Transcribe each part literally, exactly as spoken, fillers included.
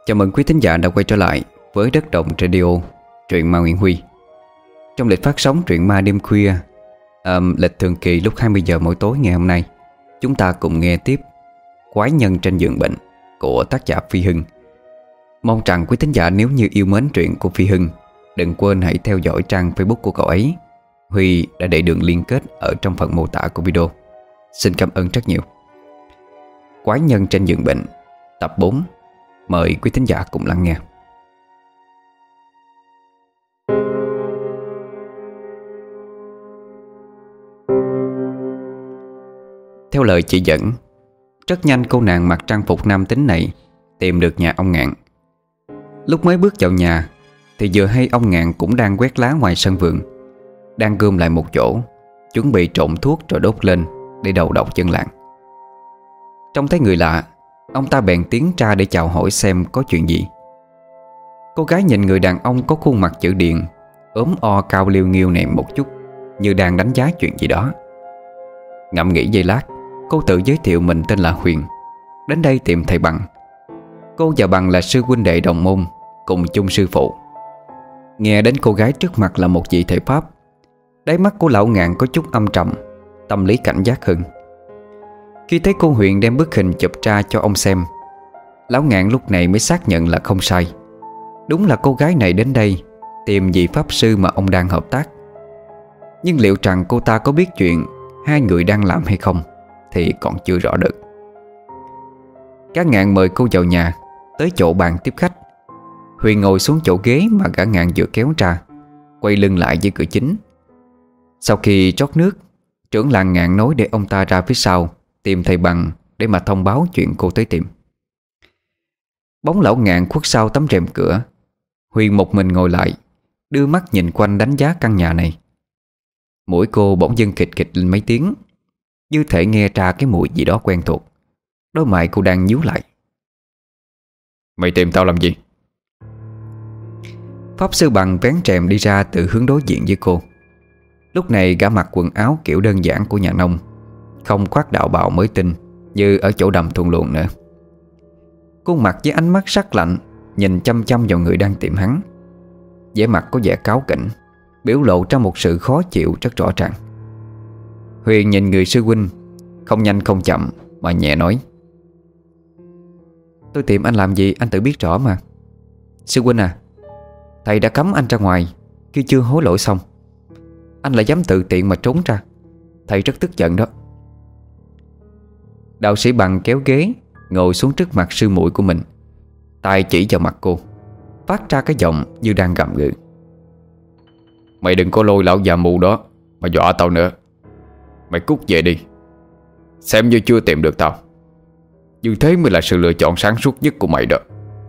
Chào mừng quý thính giả đã quay trở lại với Đất Động Radio, truyện ma Nguyễn Huy. Trong lịch phát sóng truyện ma đêm khuya, um, lịch thường kỳ lúc hai mươi giờ mỗi tối ngày hôm nay, chúng ta cùng nghe tiếp Quái nhân trên giường bệnh của tác giả Phi Hưng. Mong rằng quý thính giả nếu như yêu mến truyện của Phi Hưng, đừng quên hãy theo dõi trang Facebook của cậu ấy. Huy đã để đường liên kết ở trong phần mô tả của video. Xin cảm ơn rất nhiều. Quái nhân trên giường bệnh, tập bốn. Mời quý thính giả cùng lắng nghe. Theo lời chỉ dẫn, rất nhanh cô nàng mặc trang phục nam tính này tìm được nhà ông Ngạn. Lúc mới bước vào nhà thì vừa hay ông Ngạn cũng đang quét lá ngoài sân vườn, đang gom lại một chỗ, chuẩn bị trộn thuốc rồi đốt lên để đầu độc dân làng. Trông thấy người lạ, ông ta bèn tiến ra để chào hỏi xem có chuyện gì. Cô gái nhìn người đàn ông có khuôn mặt chữ điền, ốm o cao liêu nghiêu này một chút, như đang đánh giá chuyện gì đó. Ngẫm nghĩ giây lát, cô tự giới thiệu mình tên là Huyền, đến đây tìm thầy Bằng. Cô và Bằng là sư huynh đệ đồng môn, cùng chung sư phụ. Nghe đến cô gái trước mặt là một vị thầy Pháp, đáy mắt của lão Ngạn có chút âm trầm, tâm lý cảnh giác hơn. Khi thấy cô Huyền đem bức hình chụp ra cho ông xem, lão Ngạn lúc này mới xác nhận là không sai. Đúng là cô gái này đến đây tìm vị pháp sư mà ông đang hợp tác. Nhưng liệu rằng cô ta có biết chuyện hai người đang làm hay không thì còn chưa rõ được. Gã Ngạn mời cô vào nhà, tới chỗ bàn tiếp khách. Huyền ngồi xuống chỗ ghế mà gã Ngạn vừa kéo ra, quay lưng lại với cửa chính. Sau khi rót nước, trưởng làng Ngạn nói để ông ta ra phía sau tìm thầy Bằng để mà thông báo chuyện cô tới tìm. Bóng lão Ngạn khuất sau tấm rèm cửa. Huyền một mình ngồi lại, đưa mắt nhìn quanh đánh giá căn nhà này. Mũi cô bỗng dưng khịch khịch lên mấy tiếng, như thể nghe ra cái mùi gì đó quen thuộc. Đôi mày cô đang nhíu lại. Mày tìm tao làm gì? Pháp sư Bằng vén rèm đi ra từ hướng đối diện với cô. Lúc này gã mặc quần áo kiểu đơn giản của nhà nông, không khoác đạo bào mới tinh như ở chỗ đầm thuần luồng nữa. Khuôn mặt với ánh mắt sắc lạnh nhìn chăm chăm vào người đang tìm hắn. vẻ mặt có vẻ cáu kỉnh, biểu lộ ra một sự khó chịu rất rõ ràng. Huyền nhìn người sư huynh, không nhanh không chậm mà nhẹ nói: Tôi tìm anh làm gì anh tự biết rõ mà. Sư huynh à, thầy đã cấm anh ra ngoài khi chưa hối lỗi xong. Anh lại dám tự tiện mà trốn ra, thầy rất tức giận đó. Đạo sĩ Bằng kéo ghế ngồi xuống trước mặt sư muội của mình, tay chỉ vào mặt cô, phát ra cái giọng như đang gầm gừ: Mày đừng có lôi lão già mù đó mà dọa tao nữa. Mày cút về đi, xem như chưa tìm được tao. Như thế mới là sự lựa chọn sáng suốt nhất của mày đó.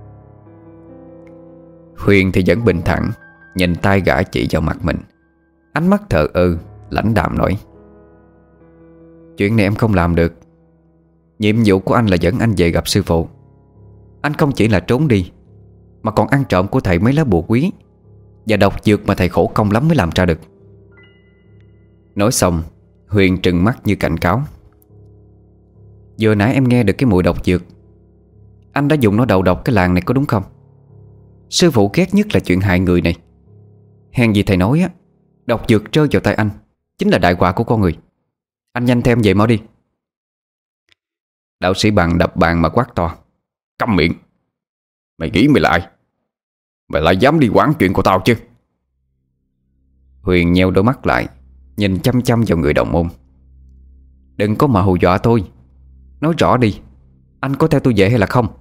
Huyền thì vẫn bình thản nhìn tay gã chỉ vào mặt mình, ánh mắt thờ ơ lãnh đạm nói: Chuyện này em không làm được. Nhiệm vụ của anh là dẫn anh về gặp sư phụ. Anh không chỉ là trốn đi, mà còn ăn trộm của thầy mấy lá bùa quý và độc dược mà thầy khổ công lắm mới làm ra được. Nói xong, Huyền trừng mắt như cảnh cáo: Vừa nãy em nghe được cái mùi độc dược. Anh đã dùng nó đầu độc cái làng này có đúng không? Sư phụ ghét nhất là chuyện hại người này. Hèn gì thầy nói á, độc dược rơi vào tay anh chính là đại họa của con người. Anh nhanh theo em về mau đi. Đạo sĩ Bằng đập bàn mà quát to: Câm miệng. Mày nghĩ mày là ai? Mày lại dám đi quản chuyện của tao chứ? Huyền nheo đôi mắt lại, nhìn chăm chăm vào người đồng môn: Đừng có mà hù dọa tôi. Nói rõ đi, anh có theo tôi về hay là không?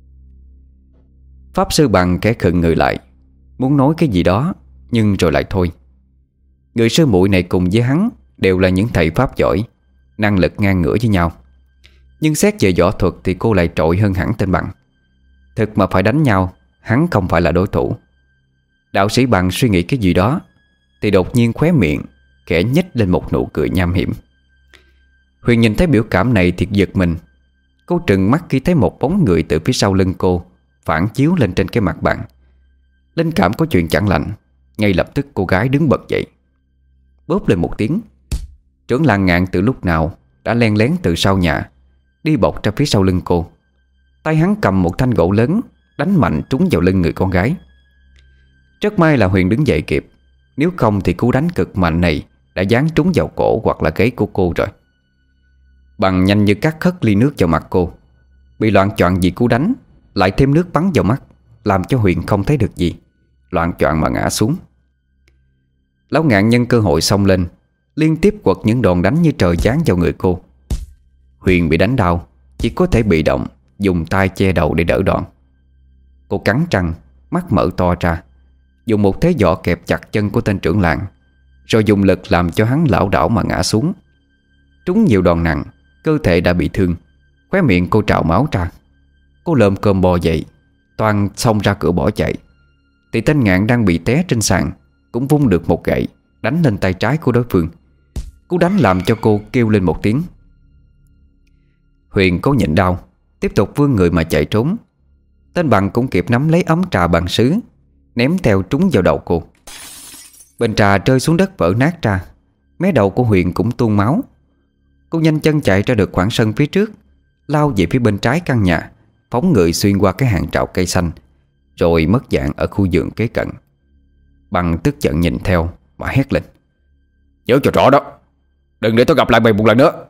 Pháp sư Bằng khẽ khựng người lại, muốn nói cái gì đó nhưng rồi lại thôi. Người sư muội này cùng với hắn đều là những thầy pháp giỏi, năng lực ngang ngửa với nhau. Nhưng xét về võ thuật thì cô lại trội hơn hẳn tên Bằng. Thực mà phải đánh nhau, hắn không phải là đối thủ. Đạo sĩ Bằng suy nghĩ cái gì đó thì đột nhiên khóe miệng khẽ nhếch lên một nụ cười nham hiểm. Huyền nhìn thấy biểu cảm này thì giật mình. Cô trừng mắt khi thấy một bóng người từ phía sau lưng cô phản chiếu lên trên cái mặt bàn. Linh cảm có chuyện chẳng lành, ngay lập tức cô gái đứng bật dậy. Bóp lên một tiếng, trưởng làng Ngạn từ lúc nào đã len lén từ sau nhà đi bọc ra phía sau lưng cô. Tay hắn cầm một thanh gỗ lớn đánh mạnh trúng vào lưng người con gái. Rất may là Huyền đứng dậy kịp, nếu không thì cú đánh cực mạnh này đã giáng trúng vào cổ hoặc là gáy của cô rồi. Bằng nhanh như cắt hất ly nước vào mặt cô. Bị loạng choạng vì cú đánh, lại thêm nước bắn vào mắt, làm cho Huyền không thấy được gì, loạng choạng mà ngã xuống. Lão Ngạn nhân cơ hội xông lên, liên tiếp quật những đòn đánh như trời giáng vào người cô. Huyền bị đánh đau, chỉ có thể bị động dùng tay che đầu để đỡ đòn. Cô cắn răng, mắt mở to ra, dùng một thế võ kẹp chặt chân của tên trưởng làng, rồi dùng lực làm cho hắn lảo đảo mà ngã xuống. Trúng nhiều đòn nặng, cơ thể đã bị thương, khóe miệng cô trào máu ra. Cô lồm cồm bò dậy, toan xông ra cửa bỏ chạy, thì tên Ngạn đang bị té trên sàn cũng vung được một gậy đánh lên tay trái của đối phương. Cú đánh làm cho cô kêu lên một tiếng. Huyền cố nhịn đau, tiếp tục vươn người mà chạy trốn. Tên Bằng cũng kịp nắm lấy ấm trà bằng sứ, ném theo trúng vào đầu cô. Bình trà rơi xuống đất vỡ nát ra, mé đầu của Huyền cũng tuôn máu. Cô nhanh chân chạy ra được khoảng sân phía trước, lao về phía bên trái căn nhà, phóng người xuyên qua cái hàng trào cây xanh, rồi mất dạng ở khu vườn kế cận. Bằng tức giận nhìn theo mà hét lên: "Nhớ cho rõ đó, đừng để tôi gặp lại mày một lần nữa."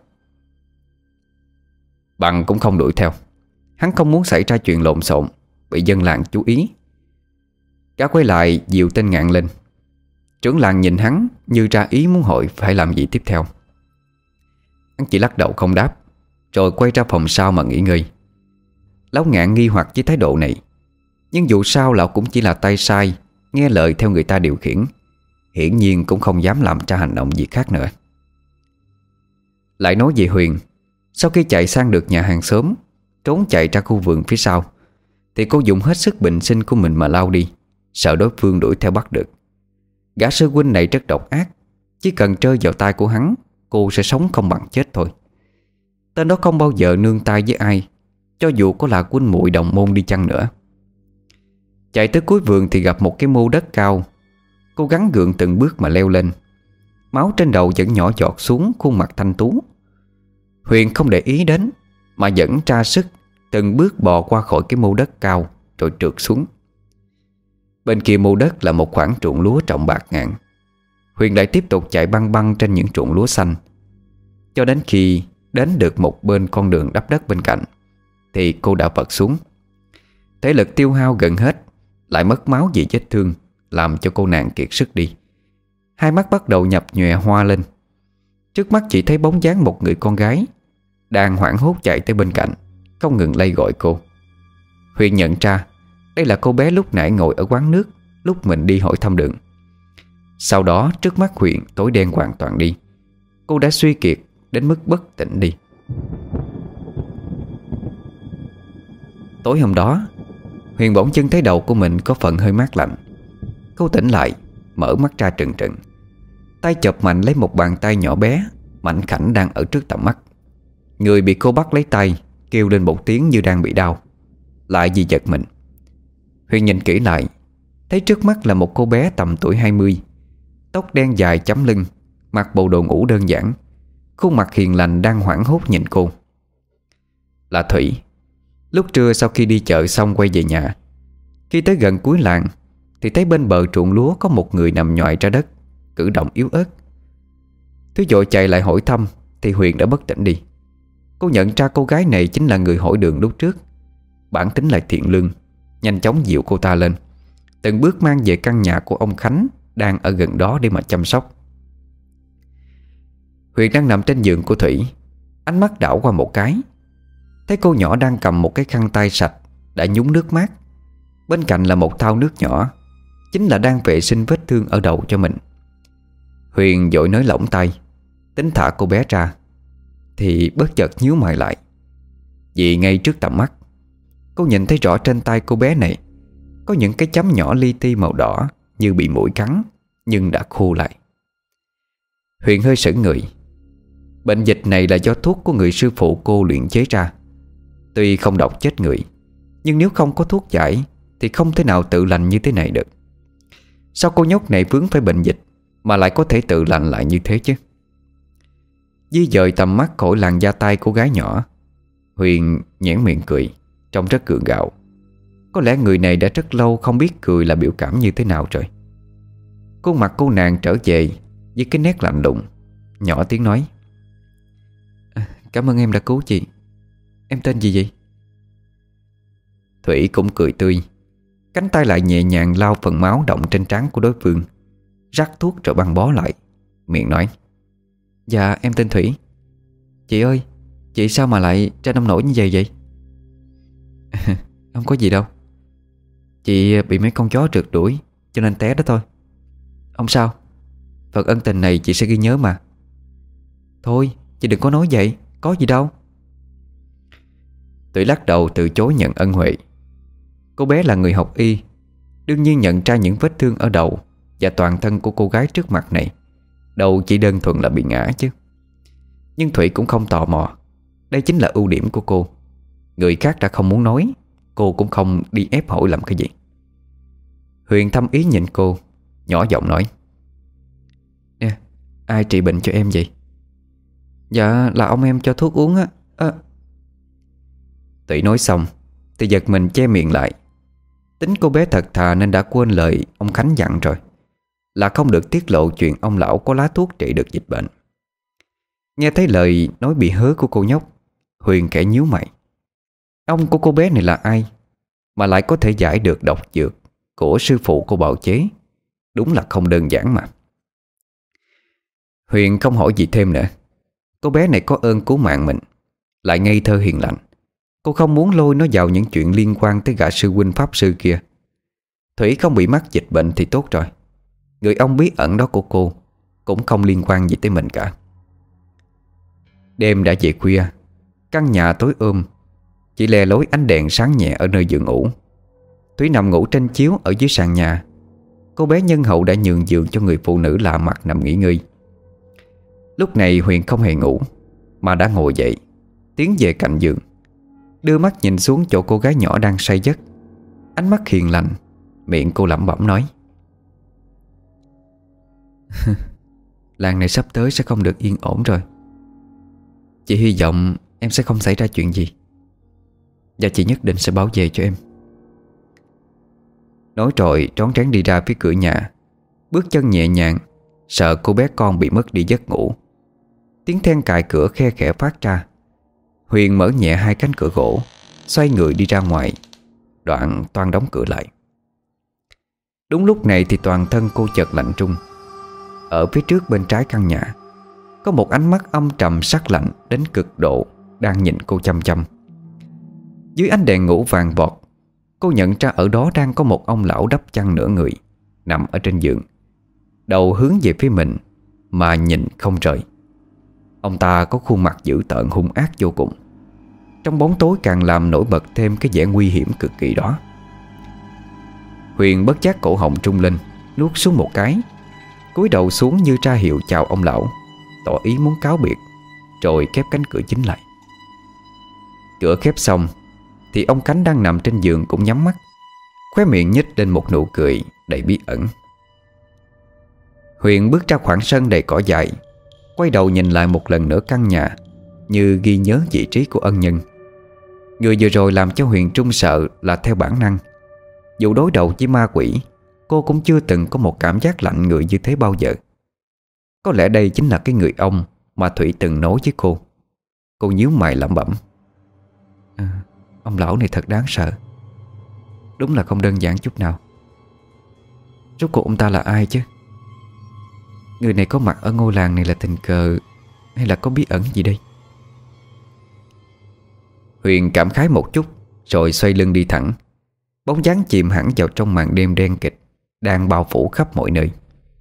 Bằng cũng không đuổi theo. Hắn không muốn xảy ra chuyện lộn xộn, bị dân làng chú ý. Gã quay lại dìu tên Ngạn lên. Trưởng làng nhìn hắn như ra ý muốn hỏi phải làm gì tiếp theo. Hắn chỉ lắc đầu không đáp, rồi quay ra phòng sau mà nghỉ ngơi. Lão Ngạn nghi hoặc với thái độ này, nhưng dù sao lão cũng chỉ là tay sai, nghe lời theo người ta điều khiển, hiển nhiên cũng không dám làm ra hành động gì khác nữa. Lại nói về Huyền, sau khi chạy sang được nhà hàng xóm, trốn chạy ra khu vườn phía sau, thì cô dùng hết sức bình sinh của mình mà lao đi, sợ đối phương đuổi theo bắt được. Gã sư huynh này rất độc ác, chỉ cần rơi vào tay của hắn, cô sẽ sống không bằng chết thôi. Tên đó không bao giờ nương tay với ai, cho dù có là huynh muội đồng môn đi chăng nữa. Chạy tới cuối vườn thì gặp một cái mô đất cao. Cô gắng gượng từng bước mà leo lên. Máu trên đầu vẫn nhỏ giọt xuống khuôn mặt thanh tú. Huyền không để ý đến, mà vẫn tra sức từng bước bò qua khỏi cái mô đất cao, rồi trượt xuống. Bên kia mô đất là một khoảng ruộng lúa trồng bạc ngàn. Huyền lại tiếp tục chạy băng băng trên những ruộng lúa xanh, cho đến khi đến được một bên con đường đắp đất bên cạnh, thì cô đã vật xuống. Thể lực tiêu hao gần hết, lại mất máu vì vết thương, làm cho cô nàng kiệt sức đi. Hai mắt bắt đầu nhập nhòe hoa lên. Trước mắt chỉ thấy bóng dáng một người con gái đang hoảng hốt chạy tới bên cạnh, không ngừng lay gọi cô. Huyền nhận ra đây là cô bé lúc nãy ngồi ở quán nước lúc mình đi hỏi thăm đường. Sau đó trước mắt Huyền tối đen hoàn toàn đi. Cô đã suy kiệt đến mức bất tỉnh đi. Tối hôm đó, Huyền bỗng dưng thấy đầu của mình có phần hơi mát lạnh. Cô tỉnh lại, mở mắt ra trừng trừng, tay chộp mạnh lấy một bàn tay nhỏ bé mảnh khảnh đang ở trước tầm mắt. Người bị cô bắt lấy tay kêu lên một tiếng như đang bị đau, lại vì giật mình. Huyền nhìn kỹ lại, thấy trước mắt là một cô bé tầm tuổi hai mươi, tóc đen dài chấm lưng, mặc bộ đồ ngủ đơn giản, khuôn mặt hiền lành đang hoảng hốt nhìn cô. Là Thủy. Lúc trưa sau khi đi chợ xong quay về nhà, khi tới gần cuối làng thì thấy bên bờ ruộng lúa có một người nằm nhoài ra đất, cử động yếu ớt. Thúy vội chạy lại hỏi thăm thì Huyền đã bất tỉnh đi. Cô nhận ra cô gái này chính là người hỏi đường lúc trước. Bản tính lại thiện lương, nhanh chóng dịu cô ta lên, từng bước mang về căn nhà của ông Khánh đang ở gần đó để mà chăm sóc. Huyền đang nằm trên giường của Thủy, ánh mắt đảo qua một cái, thấy cô nhỏ đang cầm một cái khăn tay sạch đã nhúng nước mát. Bên cạnh là một thau nước nhỏ, chính là đang vệ sinh vết thương ở đầu cho mình. Huyền vội nới lỏng tay, tính thả cô bé ra, thì bất chợt nhíu mày lại. Vì ngay trước tầm mắt, cô nhìn thấy rõ trên tay cô bé này có những cái chấm nhỏ li ti màu đỏ như bị muỗi cắn, nhưng đã khô lại. Huyền hơi sững người. Bệnh dịch này là do thuốc của người sư phụ cô luyện chế ra. Tuy không độc chết người, nhưng nếu không có thuốc giải thì không thể nào tự lành như thế này được. Sao cô nhóc này vướng phải bệnh dịch mà lại có thể tự lành lại như thế chứ? Di dời tầm mắt khỏi làn da tay của gái nhỏ, Huyền nhếch miệng cười, trông rất gượng gạo. Có lẽ người này đã rất lâu không biết cười là biểu cảm như thế nào rồi. Khuôn mặt cô nàng trở về với cái nét lạnh lùng, nhỏ tiếng nói: à, Cảm ơn em đã cứu chị. Em tên gì vậy? Thủy cũng cười tươi, cánh tay lại nhẹ nhàng lau phần máu đọng trên trán của đối phương, rắc thuốc rồi băng bó lại, miệng nói: Dạ em tên Thủy. Chị ơi, chị sao mà lại ra nông nổi như vậy vậy? Không có gì đâu. Chị bị mấy con chó rượt đuổi cho nên té đó thôi. Không sao, phần ân tình này chị sẽ ghi nhớ mà. Thôi chị đừng có nói vậy, có gì đâu. Thủy lắc đầu từ chối nhận ân huệ. Cô bé là người học y, đương nhiên nhận ra những vết thương ở đầu và toàn thân của cô gái trước mặt này đâu chỉ đơn thuần là bị ngã chứ. Nhưng Thủy cũng không tò mò. Đây chính là ưu điểm của cô. Người khác đã không muốn nói, cô cũng không đi ép hỏi làm cái gì. Huyền thâm ý nhìn cô, nhỏ giọng nói: Nè, ai trị bệnh cho em vậy? Dạ là ông em cho thuốc uống á. à. Thủy nói xong thì giật mình che miệng lại. Tính cô bé thật thà nên đã quên lời ông Khánh dặn rồi, là không được tiết lộ chuyện ông lão có lá thuốc trị được dịch bệnh. Nghe thấy lời nói bị hớ của cô nhóc, Huyền khẽ nhíu mày. Ông của cô bé này là ai mà lại có thể giải được độc dược của sư phụ cô bào chế? Đúng là không đơn giản mà. Huyền không hỏi gì thêm nữa. Cô bé này có ơn cứu mạng mình, lại ngây thơ hiền lành. Cô không muốn lôi nó vào những chuyện liên quan tới gã sư huynh pháp sư kia. Thủy không bị mắc dịch bệnh thì tốt rồi. Người ông bí ẩn đó của cô cũng không liên quan gì tới mình cả. Đêm đã về khuya, căn nhà tối ôm, chỉ lè lối ánh đèn sáng nhẹ ở nơi giường ngủ. Thủy nằm ngủ trên chiếu ở dưới sàn nhà. Cô bé nhân hậu đã nhường giường cho người phụ nữ lạ mặt nằm nghỉ ngơi. Lúc này Huyền không hề ngủ, mà đã ngồi dậy, tiến về cạnh giường, đưa mắt nhìn xuống chỗ cô gái nhỏ đang say giấc. Ánh mắt hiền lành, miệng cô lẩm bẩm nói: Làng này sắp tới sẽ không được yên ổn rồi. Chị hy vọng em sẽ không xảy ra chuyện gì, và chị nhất định sẽ bảo vệ cho em. Nói rồi trón trán đi ra phía cửa nhà, bước chân nhẹ nhàng, sợ cô bé con bị mất đi giấc ngủ. Tiếng then cài cửa khe khẽ phát ra. Huyền mở nhẹ hai cánh cửa gỗ, xoay người đi ra ngoài, đoạn toan đóng cửa lại. Đúng lúc này thì toàn thân cô chợt lạnh run. Ở phía trước bên trái căn nhà có một ánh mắt âm trầm sắc lạnh đến cực độ đang nhìn cô chăm chăm. Dưới ánh đèn ngủ vàng vọt, cô nhận ra ở đó đang có một ông lão đắp chăn nửa người, nằm ở trên giường, đầu hướng về phía mình mà nhìn không rời. Ông ta có khuôn mặt dữ tợn hung ác vô cùng. Trong bóng tối càng làm nổi bật thêm cái vẻ nguy hiểm cực kỳ đó. Huyền bất giác cổ họng trung lên, nuốt xuống một cái, cúi đầu xuống như ra hiệu chào ông lão, tỏ ý muốn cáo biệt, rồi khép cánh cửa chính lại. Cửa khép xong thì ông Khánh đang nằm trên giường cũng nhắm mắt, khóe miệng nhếch lên một nụ cười đầy bí ẩn. Huyền bước ra khoảng sân đầy cỏ dại, quay đầu nhìn lại một lần nữa căn nhà, như ghi nhớ vị trí của ân nhân. Người vừa rồi làm cho Huyền trung sợ là theo bản năng. Dù đối đầu với ma quỷ, cô cũng chưa từng có một cảm giác lạnh người như thế bao giờ. Có lẽ đây chính là cái người ông mà Thủy từng nói với cô. Cô nhíu mày lẩm bẩm: à, ông lão này thật đáng sợ. Đúng là không đơn giản chút nào. Rốt cuộc ông ta là ai chứ? Người này có mặt ở ngôi làng này là tình cờ hay là có bí ẩn gì đây? Huyền cảm khái một chút rồi xoay lưng đi thẳng, bóng dáng chìm hẳn vào trong màn đêm đen kịt đang bao phủ khắp mọi nơi.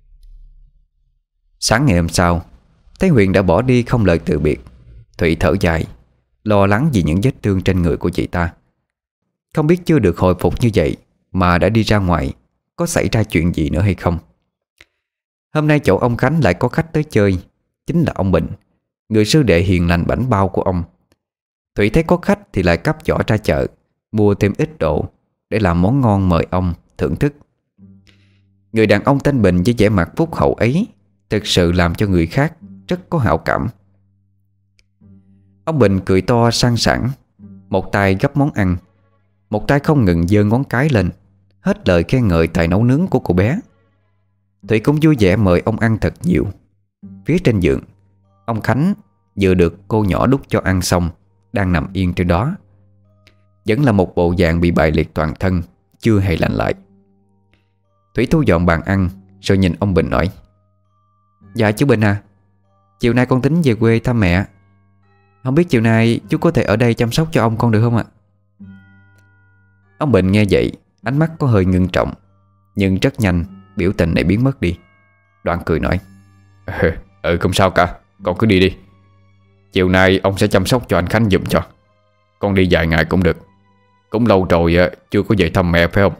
Sáng ngày hôm sau, thấy Huyền đã bỏ đi không lời từ biệt, Thủy thở dài, lo lắng vì những vết thương trên người của chị ta. Không biết chưa được hồi phục như vậy mà đã đi ra ngoài, có xảy ra chuyện gì nữa hay không. Hôm nay chỗ ông Khánh lại có khách tới chơi, chính là ông Bình, người sư đệ hiền lành bảnh bao của ông. Thủy thấy có khách thì lại cắp giỏ ra chợ, mua thêm ít độ để làm món ngon mời ông thưởng thức. Người đàn ông tên Bình với vẻ mặt phúc hậu ấy thực sự làm cho người khác rất có hảo cảm. Ông Bình cười to sang sảng, một tay gấp món ăn, một tay không ngừng giơ ngón cái lên, hết lời khen ngợi tài nấu nướng của cô bé. Thủy cũng vui vẻ mời ông ăn thật nhiều. Phía trên giường, ông Khánh vừa được cô nhỏ đút cho ăn xong, đang nằm yên trên đó. Vẫn là một bộ dạng bị bại liệt toàn thân, chưa hề lành lại. Thủy thu dọn bàn ăn rồi nhìn ông Bình nói: Dạ chú Bình à, chiều nay con tính về quê thăm mẹ. Không biết chiều nay chú có thể ở đây chăm sóc cho ông con được không ạ? Ông Bình nghe vậy, ánh mắt có hơi ngưng trọng, nhưng rất nhanh biểu tình này biến mất đi. Đoạn cười nói: Ừ, ừ không sao cả, con cứ đi đi. Chiều nay ông sẽ chăm sóc cho anh Khánh giùm cho. Con đi vài ngày cũng được. Cũng lâu rồi chưa có về thăm mẹ phải không?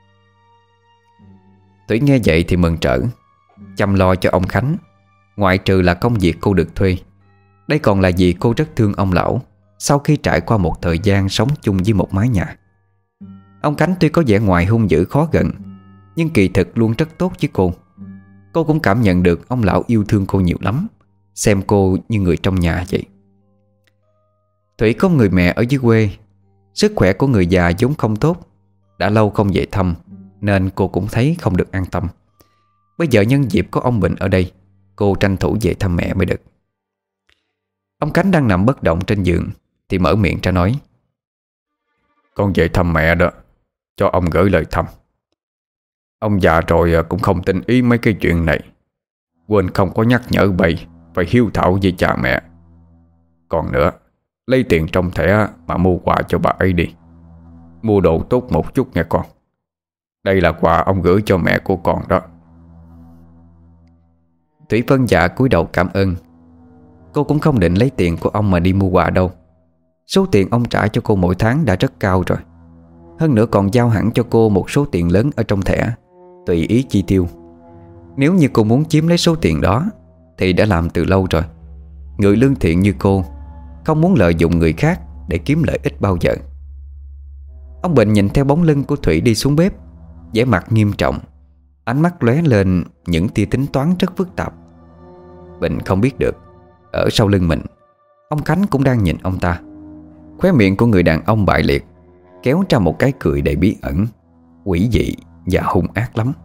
Thủy nghe vậy thì mừng trở. Chăm lo cho ông Khánh, ngoại trừ là công việc cô được thuê, đây còn là vì cô rất thương ông lão sau khi trải qua một thời gian sống chung với một mái nhà. Ông Khánh tuy có vẻ ngoài hung dữ khó gần, nhưng kỳ thực luôn rất tốt với cô. Cô cũng cảm nhận được ông lão yêu thương cô nhiều lắm, xem cô như người trong nhà vậy. Thủy có người mẹ ở dưới quê, sức khỏe của người già vốn không tốt, đã lâu không về thăm, nên cô cũng thấy không được an tâm. Bây giờ nhân dịp có ông Bình ở đây, cô tranh thủ về thăm mẹ mới được. Ông Khánh đang nằm bất động trên giường thì mở miệng ra nói: Con về thăm mẹ đó, cho ông gửi lời thăm. Ông già rồi cũng không tin ý mấy cái chuyện này, quên không có nhắc nhở bầy phải hiếu thảo với cha mẹ. Còn nữa, lấy tiền trong thẻ mà mua quà cho bà ấy đi. Mua đồ tốt một chút nghe con. Đây là quà ông gửi cho mẹ của con đó. Thủy vâng dạ cúi đầu cảm ơn. Cô cũng không định lấy tiền của ông mà đi mua quà đâu. Số tiền ông trả cho cô mỗi tháng đã rất cao rồi. Hơn nữa còn giao hẳn cho cô một số tiền lớn ở trong thẻ, tùy ý chi tiêu. Nếu như cô muốn chiếm lấy số tiền đó thì đã làm từ lâu rồi. Người lương thiện như cô không muốn lợi dụng người khác để kiếm lợi ích bao giờ. Ông Bình nhìn theo bóng lưng của Thủy đi xuống bếp, vẻ mặt nghiêm trọng, ánh mắt lóe lên những tia tính toán rất phức tạp. Bình không biết được, ở sau lưng mình, ông Khánh cũng đang nhìn ông ta. Khóe miệng của người đàn ông bại liệt kéo ra một cái cười đầy bí ẩn, quỷ dị và hung ác lắm.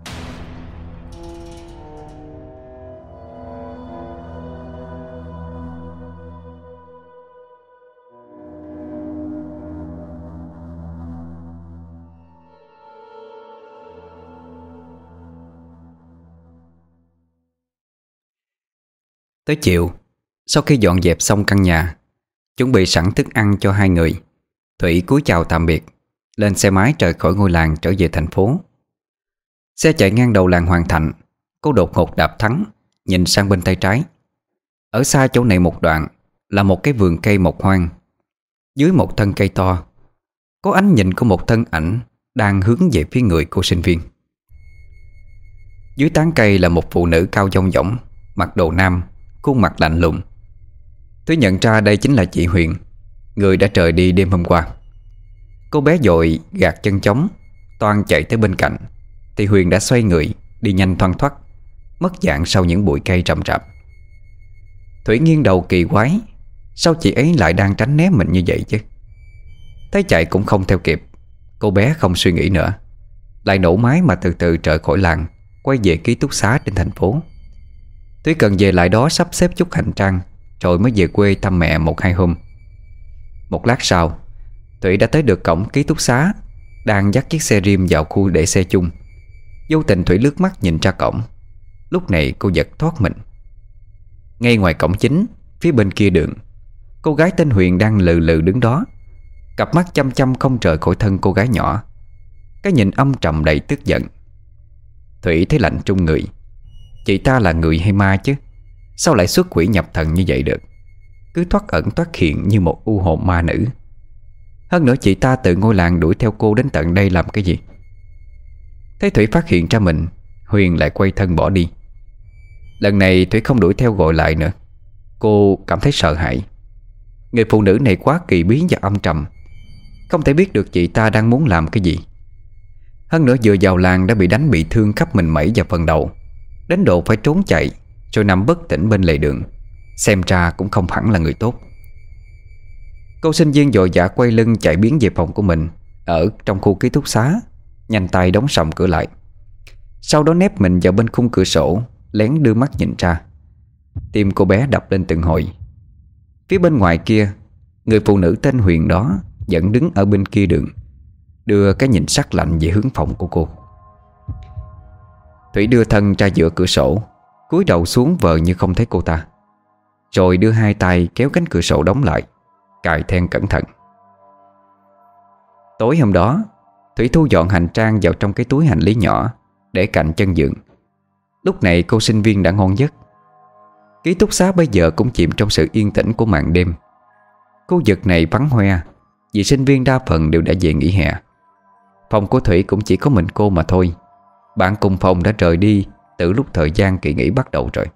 Tới chiều, sau khi dọn dẹp xong căn nhà, chuẩn bị sẵn thức ăn cho hai người, Thủy cúi chào tạm biệt, lên xe máy rời khỏi ngôi làng trở về thành phố. Xe chạy ngang đầu làng Hoàng Thạnh, cô đột ngột đạp thắng, nhìn sang bên tay trái. Ở xa chỗ này một đoạn là một cái vườn cây mọc hoang. Dưới một thân cây to, có ánh nhìn của một thân ảnh đang hướng về phía người cô sinh viên. Dưới tán cây là một phụ nữ cao dong dỏng, mặc đồ nam, khuôn mặt lạnh lùng. Tôi nhận ra đây chính là chị Huyền, người đã rời đi đêm hôm qua. Cô bé vội gạt chân trống, toan chạy tới bên cạnh, thì Huyền đã xoay người đi nhanh thoăn thoắt, mất dạng sau những bụi cây rậm rạp. Thủy nghiêng đầu kỳ quái, sao chị ấy lại đang tránh né mình như vậy chứ? Thấy chạy cũng không theo kịp, cô bé không suy nghĩ nữa, lại nổ máy mà từ từ rời khỏi làng, quay về ký túc xá trên thành phố. Thủy cần về lại đó sắp xếp chút hành trang, rồi mới về quê thăm mẹ một hai hôm. Một lát sau, Thủy đã tới được cổng ký túc xá, đang dắt chiếc xe rim vào khu để xe chung. Vô tình Thủy lướt mắt nhìn ra cổng. Lúc này cô giật thoát mình. Ngay ngoài cổng chính, phía bên kia đường, cô gái tên Huyền đang lừ lừ đứng đó, cặp mắt chăm chăm không rời khỏi thân cô gái nhỏ, cái nhìn âm trầm đầy tức giận. Thủy thấy lạnh trung người. Chị ta là người hay ma chứ? Sao lại xuất quỷ nhập thần như vậy được? Cứ thoát ẩn thoát hiện như một u hồn ma nữ. Hơn nữa chị ta từ ngôi làng đuổi theo cô đến tận đây làm cái gì? Thấy Thủy phát hiện ra mình, Huyền lại quay thân bỏ đi. Lần này Thủy không đuổi theo gọi lại nữa. Cô cảm thấy sợ hãi. Người phụ nữ này quá kỳ bí và âm trầm, không thể biết được chị ta đang muốn làm cái gì. Hơn nữa vừa vào làng đã bị đánh bị thương khắp mình mẩy và phần đầu, đến độ phải trốn chạy rồi nằm bất tỉnh bên lề đường. Xem ra cũng không hẳn là người tốt. Cô sinh viên vội vã quay lưng chạy biến về phòng của mình ở trong khu ký túc xá nhanh tay đóng sầm cửa lại. Sau đó nép mình vào bên khung cửa sổ, lén đưa mắt nhìn ra. Tim cô bé đập lên từng hồi. Phía bên ngoài kia, người phụ nữ tên Huyền đó vẫn đứng ở bên kia đường, đưa cái nhìn sắc lạnh về hướng phòng của cô. Thủy đưa thân ra giữa cửa sổ, cúi đầu xuống vờ như không thấy cô ta, rồi đưa hai tay kéo cánh cửa sổ đóng lại, cài then cẩn thận. Tối hôm đó, Thủy thu dọn hành trang vào trong cái túi hành lý nhỏ để cạnh chân giường. Lúc này cô sinh viên đã ngon giấc. Ký túc xá bây giờ cũng chìm trong sự yên tĩnh của màn đêm. Khu vực này vắng hoe vì sinh viên đa phần đều đã về nghỉ hè. Phòng của Thủy cũng chỉ có mình cô mà thôi. Bạn cùng phòng đã rời đi từ lúc thời gian kỳ nghỉ bắt đầu rồi.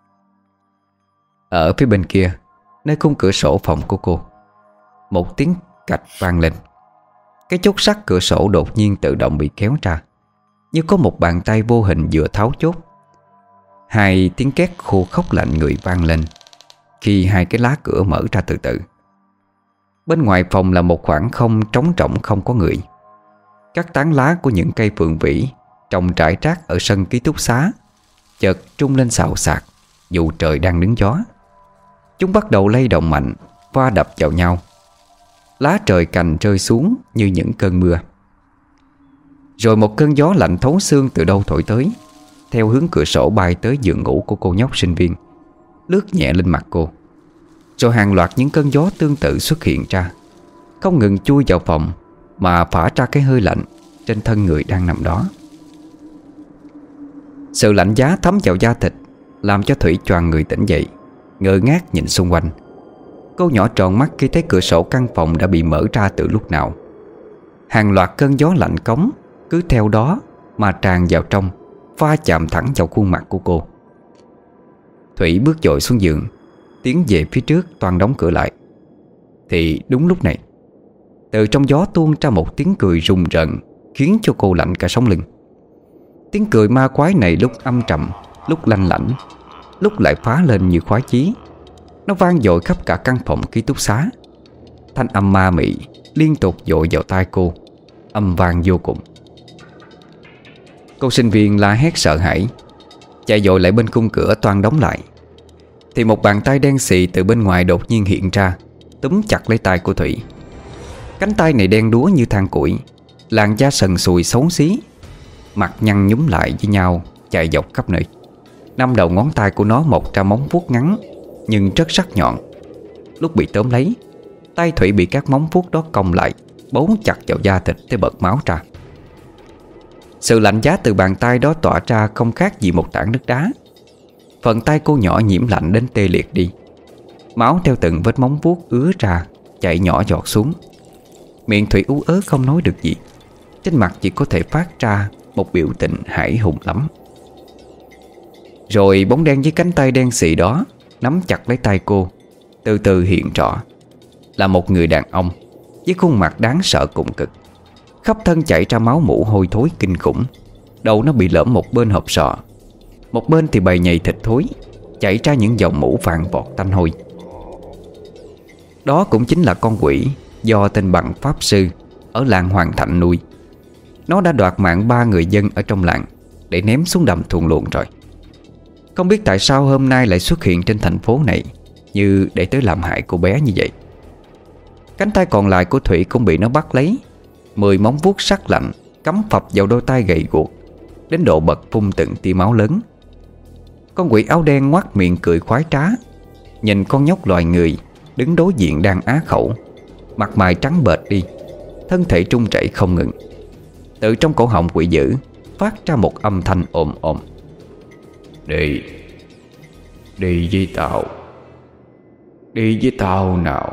Ở phía bên kia, nơi khung cửa sổ phòng của cô, một tiếng cạch vang lên. Cái chốt sắt cửa sổ đột nhiên tự động bị kéo ra, như có một bàn tay vô hình vừa tháo chốt. Hai tiếng két khô khốc lạnh người vang lên khi hai cái lá cửa mở ra từ từ. Bên ngoài phòng là một khoảng không trống rỗng không có người. Các tán lá của những cây phượng vĩ trồng rải rác ở sân ký túc xá chợt trung lên xào xạc dù trời đang đứng gió. Chúng bắt đầu lay động mạnh, va đập vào nhau. Lá trời cành rơi xuống như những cơn mưa. Rồi một cơn gió lạnh thấu xương từ đâu thổi tới, theo hướng cửa sổ bay tới giường ngủ của cô nhóc sinh viên, lướt nhẹ lên mặt cô. Rồi hàng loạt những cơn gió tương tự xuất hiện ra, không ngừng chui vào phòng mà phả ra cái hơi lạnh trên thân người đang nằm đó. Sự lạnh giá thấm vào da thịt làm cho Thủy choàng người tỉnh dậy, ngơ ngác nhìn xung quanh. Cô nhỏ tròn mắt khi thấy cửa sổ căn phòng đã bị mở ra từ lúc nào. Hàng loạt cơn gió lạnh cống cứ theo đó mà tràn vào trong, va chạm thẳng vào khuôn mặt của cô. Thủy bước dội xuống giường, tiến về phía trước toan đóng cửa lại. Thì đúng lúc này, từ trong gió tuôn ra một tiếng cười rùng rợn, khiến cho cô lạnh cả sống lưng. Tiếng cười ma quái này lúc âm trầm, lúc lanh lảnh, lúc lại phá lên như khoái chí. Nó vang dội khắp cả căn phòng ký túc xá. Thanh âm ma mị liên tục dội vào tai cô, âm vang vô cùng. Cô sinh viên la hét sợ hãi, chạy dội lại bên khung cửa toan đóng lại. Thì một bàn tay đen xì từ bên ngoài đột nhiên hiện ra, túm chặt lấy tay của Thủy. Cánh tay này đen đúa như than củi, làn da sần sùi xấu xí, mặt nhăn nhúm lại với nhau, chạy dọc khắp nơi. Năm đầu ngón tay của nó mọc ra móng vuốt ngắn nhưng rất sắc nhọn. Lúc bị tóm lấy, tay Thủy bị các móng vuốt đó cong lại, bấu chặt vào da thịt tới bật máu ra. Sự lạnh giá từ bàn tay đó tỏa ra không khác gì một tảng đất đá. Phần tay cô nhỏ nhiễm lạnh đến tê liệt đi. Máu theo từng vết móng vuốt ứa ra, chảy nhỏ giọt xuống. Miệng Thủy ú ớ không nói được gì. Trên mặt chỉ có thể phát ra một biểu tình hãi hùng lắm. Rồi bóng đen với cánh tay đen xì đó nắm chặt lấy tay cô, từ từ hiện rõ là một người đàn ông với khuôn mặt đáng sợ cùng cực. Khắp thân chảy ra máu mủ hôi thối kinh khủng. Đầu nó bị lởm một bên hộp sọ, một bên thì bầy nhầy thịt thối, chảy ra những dòng mủ vàng vọt tanh hôi. Đó cũng chính là con quỷ do tên Bằng pháp sư ở làng Hoàng Thạnh nuôi. Nó đã đoạt mạng ba người dân ở trong làng để ném xuống đầm thuồng luồng rồi. Không biết tại sao hôm nay lại xuất hiện trên thành phố này, như để tới làm hại cô bé như vậy. Cánh tay còn lại của Thủy cũng bị nó bắt lấy. Mười móng vuốt sắc lạnh cắm phập vào đôi tay gầy guộc, đến độ bật phun từng tia máu lớn. Con quỷ áo đen ngoác miệng cười khoái trá, nhìn con nhóc loài người đứng đối diện đang á khẩu, mặt mày trắng bệch đi, thân thể trung chảy không ngừng. Từ trong cổ họng quỷ dữ phát ra một âm thanh ồm ồm: Đi, đi với tao, đi với tao nào.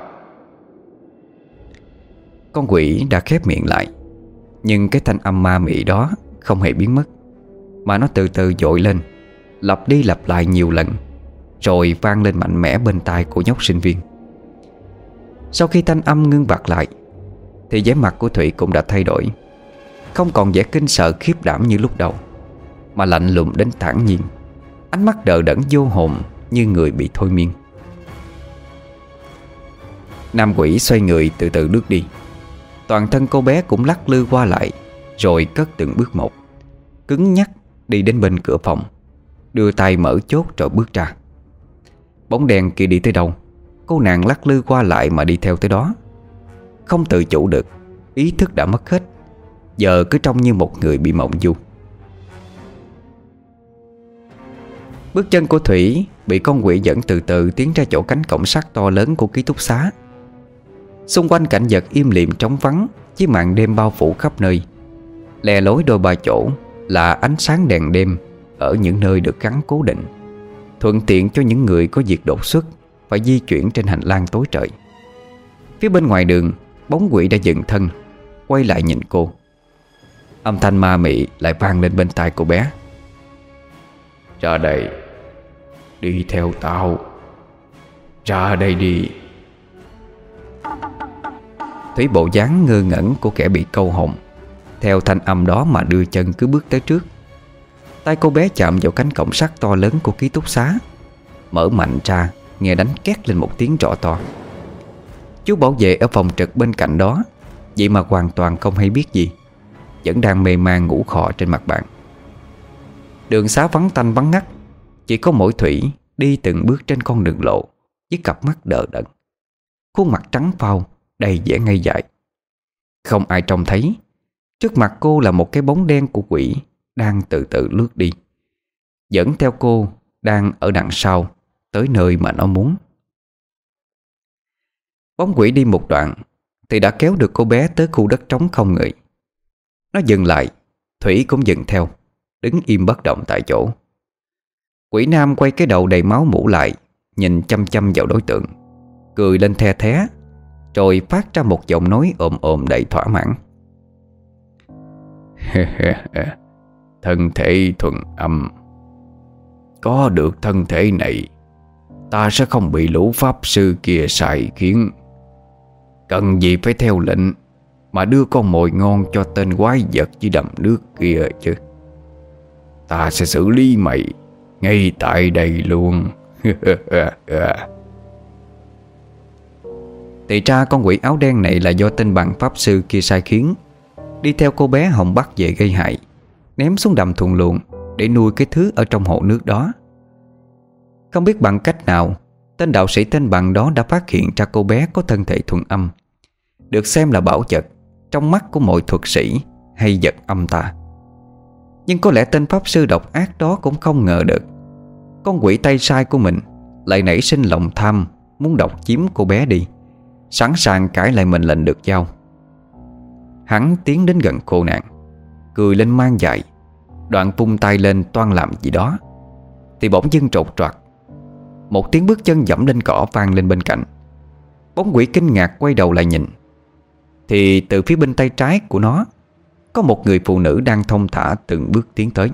Con quỷ đã khép miệng lại, nhưng cái thanh âm ma mị đó không hề biến mất, mà nó từ từ dội lên, lặp đi lặp lại nhiều lần, rồi vang lên mạnh mẽ bên tai của nhóc sinh viên. Sau khi thanh âm ngưng bặt lại, thì vẻ mặt của Thủy cũng đã thay đổi. Không còn vẻ kinh sợ khiếp đảm như lúc đầu, mà lạnh lùng đến thản nhiên, ánh mắt đờ đẫn vô hồn như người bị thôi miên. Nam quỷ xoay người từ từ bước đi. Toàn thân cô bé cũng lắc lư qua lại, rồi cất từng bước một, cứng nhắc đi đến bên cửa phòng, đưa tay mở chốt rồi bước ra. Bóng đen kia đi tới đâu, cô nàng lắc lư qua lại mà đi theo tới đó. Không tự chủ được, ý thức đã mất hết, giờ cứ trông như một người bị mộng du. Bước chân của Thủy bị con quỷ dẫn từ từ tiến ra chỗ cánh cổng sắt to lớn của ký túc xá. Xung quanh cảnh vật im lìm trống vắng, với màn đêm bao phủ khắp nơi. Lè lối đôi ba chỗ là ánh sáng đèn đêm ở những nơi được gắn cố định, thuận tiện cho những người có việc đột xuất phải di chuyển trên hành lang tối trời. Phía bên ngoài đường, bóng quỷ đã dừng thân, quay lại nhìn cô. Âm thanh ma mị lại vang lên bên tai cô bé: "Ra đây, đi theo tao, ra đây đi." Thủy bộ dáng ngơ ngẩn của kẻ bị câu hồn, theo thanh âm đó mà đưa chân cứ bước tới trước. Tay cô bé chạm vào cánh cổng sắt to lớn của ký túc xá, mở mạnh ra, nghe đánh két lên một tiếng rõ to. Chú bảo vệ ở phòng trực bên cạnh đó vậy mà hoàn toàn không hay biết gì, vẫn đang mê man ngủ khò trên mặt bàn. Đường xá vắng tanh vắng ngắt, chỉ có mỗi Thủy đi từng bước trên con đường lộ với cặp mắt đờ đẫn, khuôn mặt trắng phau đầy vẻ ngây dại. Không ai trông thấy, trước mặt cô là một cái bóng đen của quỷ đang từ từ lướt đi, dẫn theo cô đang ở đằng sau tới nơi mà nó muốn. Bóng quỷ đi một đoạn thì đã kéo được cô bé tới khu đất trống không người. Nó dừng lại, Thủy cũng dừng theo, đứng im bất động tại chỗ. Quỷ nam quay cái đầu đầy máu mũ lại, nhìn chăm chăm vào đối tượng, cười lên the thé, rồi phát ra một giọng nói ồm ồm đầy thỏa mãn: "Thân thể thuần âm, có được thân thể này, ta sẽ không bị lũ pháp sư kia sai khiến. Cần gì phải theo lệnh mà đưa con mồi ngon cho tên quái vật dưới đầm nước kia chứ. Ta sẽ xử lý mày ngay tại đây luôn." Thì ra con quỷ áo đen này là do tên bằng pháp sư kia sai khiến, đi theo cô bé Hồng Bắc về gây hại, ném xuống đầm thuần luồng để nuôi cái thứ ở trong hồ nước đó. Không biết bằng cách nào, tên đạo sĩ tên Bằng đó đã phát hiện ra cô bé có thân thể thuần âm, được xem là bảo vật trong mắt của mọi thuật sĩ hay vật âm tà. Nhưng có lẽ tên pháp sư độc ác đó cũng không ngờ được con quỷ tay sai của mình lại nảy sinh lòng tham, muốn độc chiếm cô bé đi, sẵn sàng cãi lại mệnh lệnh được giao. Hắn tiến đến gần cô nàng, cười lên mang dại, đoạn vung tay lên toan làm gì đó, thì bỗng dưng trột troạt, một tiếng bước chân dẫm lên cỏ vang lên bên cạnh. Bóng quỷ kinh ngạc quay đầu lại nhìn, thì từ phía bên tay trái của nó có một người phụ nữ đang thong thả từng bước tiến tới.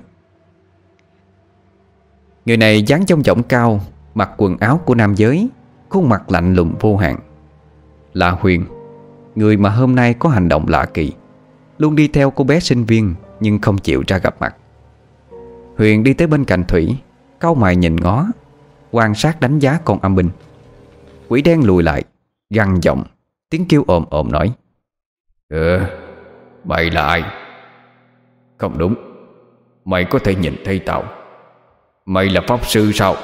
Người này dáng trông chổng cao, mặc quần áo của nam giới, khuôn mặt lạnh lùng vô hạn. Là Huyền, người mà hôm nay có hành động lạ kỳ, luôn đi theo cô bé sinh viên nhưng không chịu ra gặp mặt. Huyền đi tới bên cạnh Thủy, cau mày nhìn ngó, quan sát đánh giá con âm binh. Quỷ đen lùi lại, gằn giọng, tiếng kêu ồm ồm nói: "Ừ, mày là ai? Không đúng, mày có thể nhìn thấy tao. Mày là pháp sư sao?"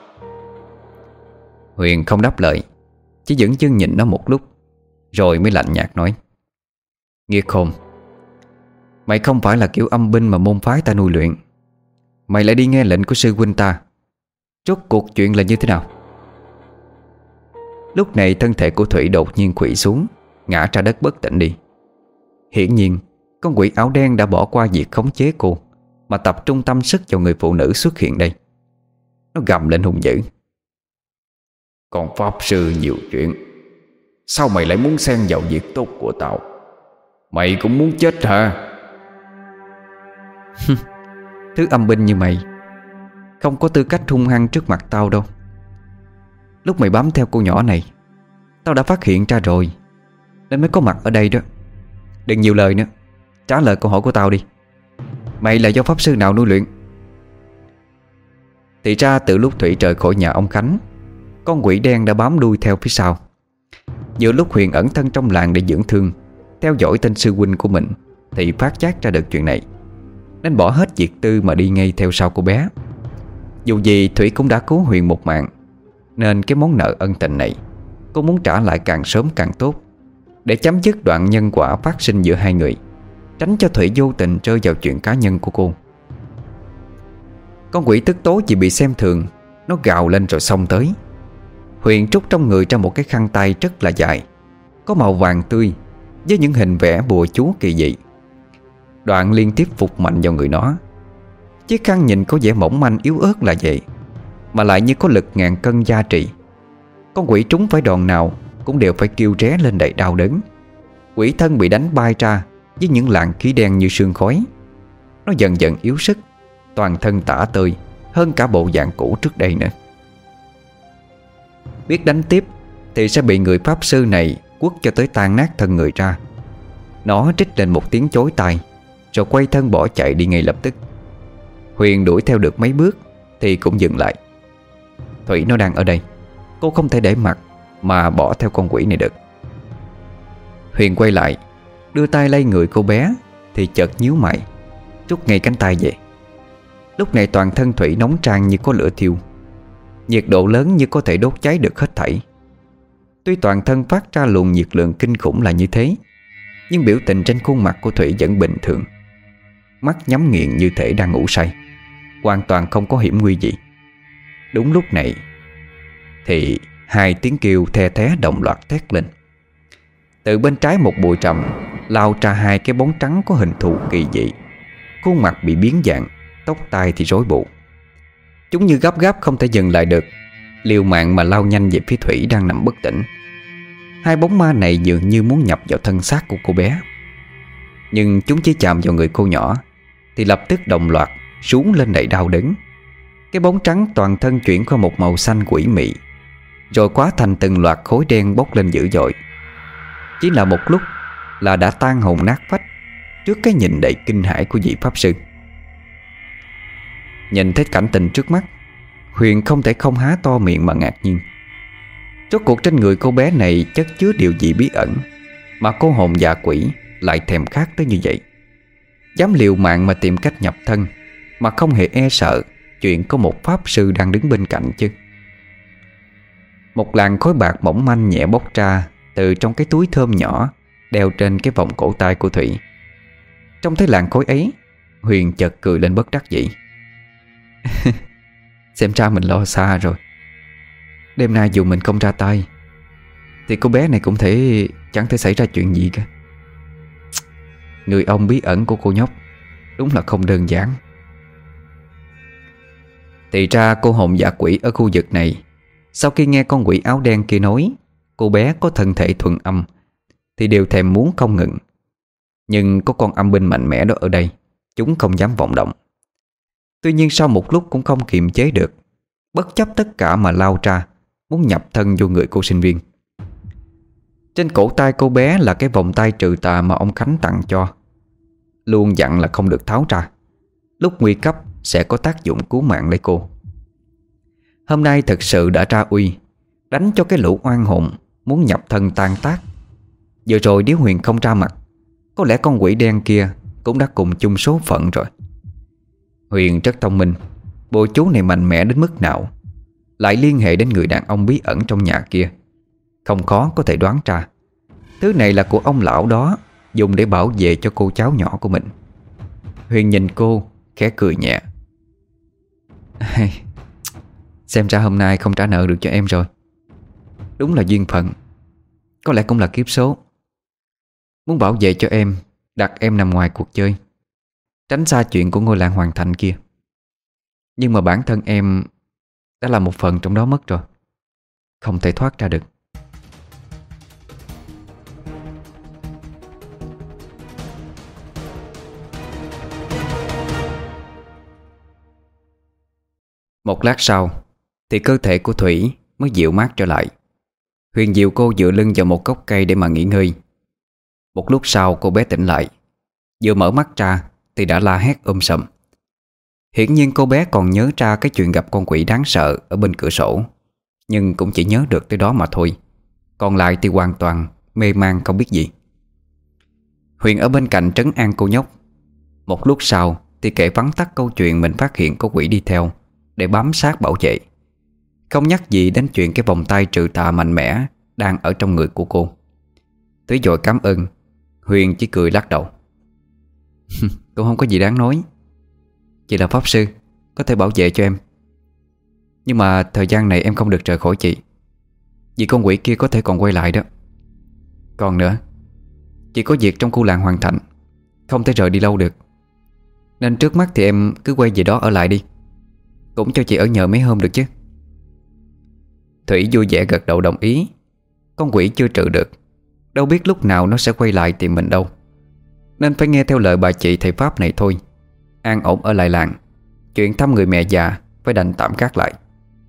Huyền không đáp lời, chỉ dẫn chân nhìn nó một lúc, rồi mới lạnh nhạt nói: "Nghiệt khôn, mày không phải là kiểu âm binh mà môn phái ta nuôi luyện. Mày lại đi nghe lệnh của sư huynh ta. Rốt cuộc chuyện là như thế nào?" Lúc này thân thể của Thủy đột nhiên khuỵu xuống, ngã ra đất bất tỉnh đi. Hiển nhiên con quỷ áo đen đã bỏ qua việc khống chế cô, mà tập trung tâm sức vào người phụ nữ xuất hiện đây. Nó gầm lên hung dữ: "Còn pháp sư nhiều chuyện, sao mày lại muốn xen vào việc tốt của tao? Mày cũng muốn chết hả?" "Thứ âm binh như mày không có tư cách hung hăng trước mặt tao đâu. Lúc mày bám theo cô nhỏ này, tao đã phát hiện ra rồi, nên mới có mặt ở đây đó. Đừng nhiều lời nữa, trả lời câu hỏi của tao đi. Mày là do pháp sư nào nuôi luyện?" Thì ra từ lúc Thủy rời khỏi nhà ông Khánh, con quỷ đen đã bám đuôi theo phía sau. Giữa lúc Huyền ẩn thân trong làng để dưỡng thương, theo dõi tên sư huynh của mình thì phát giác ra được chuyện này, nên bỏ hết việc tư mà đi ngay theo sau cô bé. Dù gì Thủy cũng đã cứu Huyền một mạng, nên cái món nợ ân tình này cô muốn trả lại càng sớm càng tốt, để chấm dứt đoạn nhân quả phát sinh giữa hai người, tránh cho Thủy vô tình rơi vào chuyện cá nhân của cô. Con quỷ tức tối vì bị xem thường, nó gào lên rồi xông tới. Huyền trút trong người ra một cái khăn tay rất là dài, có màu vàng tươi, với những hình vẽ bùa chú kỳ dị. Đoạn liên tiếp phục mạnh vào người nó. Chiếc khăn nhìn có vẻ mỏng manh yếu ớt là vậy, mà lại như có lực ngàn cân gia trị. Con quỷ trúng phải đòn nào cũng đều phải kêu ré lên đầy đau đớn. Quỷ thân bị đánh bay ra với những làn khí đen như sương khói. Nó dần dần yếu sức, toàn thân tả tơi hơn cả bộ dạng cũ trước đây nữa. Biết đánh tiếp thì sẽ bị người pháp sư này quất cho tới tan nát thân người ra. Nó trích lên một tiếng chối tai, rồi quay thân bỏ chạy đi ngay lập tức. Huyền đuổi theo được mấy bước thì cũng dừng lại. Thủy nó đang ở đây, cô không thể để mặc mà bỏ theo con quỷ này được. Huyền quay lại, đưa tay lay người cô bé thì chợt nhíu mày, rút ngay cánh tay về. Lúc này toàn thân Thủy nóng trang như có lửa thiêu, nhiệt độ lớn như có thể đốt cháy được hết thảy. Tuy toàn thân phát ra luồng nhiệt lượng kinh khủng là như thế, nhưng biểu tình trên khuôn mặt của Thủy vẫn bình thường. Mắt nhắm nghiền như thể đang ngủ say, hoàn toàn không có hiểm nguy gì. Đúng lúc này thì hai tiếng kêu the thé đồng loạt thét lên. Từ bên trái một bụi trầm lao ra hai cái bóng trắng có hình thù kỳ dị, khuôn mặt bị biến dạng, tóc tai thì rối bù. Chúng như gấp gáp không thể dừng lại được, liều mạng mà lao nhanh về phía Thủy đang nằm bất tỉnh. Hai bóng ma này dường như muốn nhập vào thân xác của cô bé, nhưng chúng chỉ chạm vào người cô nhỏ thì lập tức đồng loạt xuống lên đầy đau đớn. Cái bóng trắng toàn thân chuyển qua một màu xanh quỷ mị, rồi hóa thành từng loạt khối đen bốc lên dữ dội. Chỉ là một lúc là đã tan hồn nát phách trước cái nhìn đầy kinh hãi của vị pháp sư. Nhìn thấy cảnh tình trước mắt, Huyền không thể không há to miệng mà ngạc nhiên. Rốt cuộc trên người cô bé này chất chứa điều gì bí ẩn mà cô hồn dạ quỷ lại thèm khát tới như vậy, dám liều mạng mà tìm cách nhập thân, mà không hề e sợ chuyện có một pháp sư đang đứng bên cạnh chứ. Một làn khói bạc mỏng manh nhẹ bốc ra từ trong cái túi thơm nhỏ đeo trên cái vòng cổ tay của Thủy. Trong thấy làn khói ấy, Huyền chợt cười lên bất đắc dĩ. Xem ra mình lo xa rồi. Đêm nay dù mình không ra tay thì cô bé này cũng thể chẳng thể xảy ra chuyện gì cả. Người ông bí ẩn của cô nhóc đúng là không đơn giản. Thì ra cô hồn dạ quỷ ở khu vực này, sau khi nghe con quỷ áo đen kia nói cô bé có thân thể thuần âm, thì đều thèm muốn không ngừng. Nhưng có con âm binh mạnh mẽ đó ở đây, chúng không dám vọng động. Tuy nhiên sau một lúc cũng không kiềm chế được, bất chấp tất cả mà lao ra, muốn nhập thân vô người cô sinh viên. Trên cổ tay cô bé là cái vòng tay trừ tà mà ông Khánh tặng cho, luôn dặn là không được tháo ra, lúc nguy cấp sẽ có tác dụng cứu mạng lấy cô. Hôm nay thật sự đã ra uy, đánh cho cái lũ oan hồn muốn nhập thân tan tác. Vừa rồi nếu Huyền không ra mặt, có lẽ con quỷ đen kia cũng đã cùng chung số phận rồi. Huyền rất thông minh, bộ chú này mạnh mẽ đến mức nào, lại liên hệ đến người đàn ông bí ẩn trong nhà kia, không khó có thể đoán ra thứ này là của ông lão đó dùng để bảo vệ cho cô cháu nhỏ của mình. Huyền nhìn cô khẽ cười nhẹ. Xem ra hôm nay không trả nợ được cho em rồi. Đúng là duyên phận, có lẽ cũng là kiếp số. Muốn bảo vệ cho em, đặt em nằm ngoài cuộc chơi, tránh xa chuyện của ngôi làng Hoàng Thành kia. Nhưng mà bản thân em đã là một phần trong đó mất rồi, không thể thoát ra được. Một lát sau thì cơ thể của Thủy mới dịu mát trở lại. Huyền dìu cô dựa lưng vào một gốc cây để mà nghỉ ngơi. Một lúc sau cô bé tỉnh lại, vừa mở mắt ra thì đã la hét um sùm. Hiển nhiên cô bé còn nhớ ra cái chuyện gặp con quỷ đáng sợ ở bên cửa sổ, nhưng cũng chỉ nhớ được tới đó mà thôi. Còn lại thì hoàn toàn mê man không biết gì. Huyền ở bên cạnh trấn an cô nhóc. Một lúc sau thì kể vắn tắt câu chuyện mình phát hiện có quỷ đi theo để bám sát bảo vệ, không nhắc gì đến chuyện cái vòng tay trừ tà mạnh mẽ đang ở trong người của cô. Thúy vội cảm ơn. Huyền chỉ cười lắc đầu. Cũng không có gì đáng nói, chị là pháp sư, có thể bảo vệ cho em. Nhưng mà thời gian này em không được rời khỏi chị, vì con quỷ kia có thể còn quay lại đó. Còn nữa, chị có việc trong khu làng hoàn thành, không thể rời đi lâu được, nên trước mắt thì em cứ quay về đó ở lại đi. Cũng cho chị ở nhờ mấy hôm được chứ. Thủy vui vẻ gật đầu đồng ý. Con quỷ chưa trừ được, đâu biết lúc nào nó sẽ quay lại tìm mình đâu, nên phải nghe theo lời bà chị thầy pháp này thôi. An ổn ở lại làng, chuyện thăm người mẹ già phải đành tạm gác lại.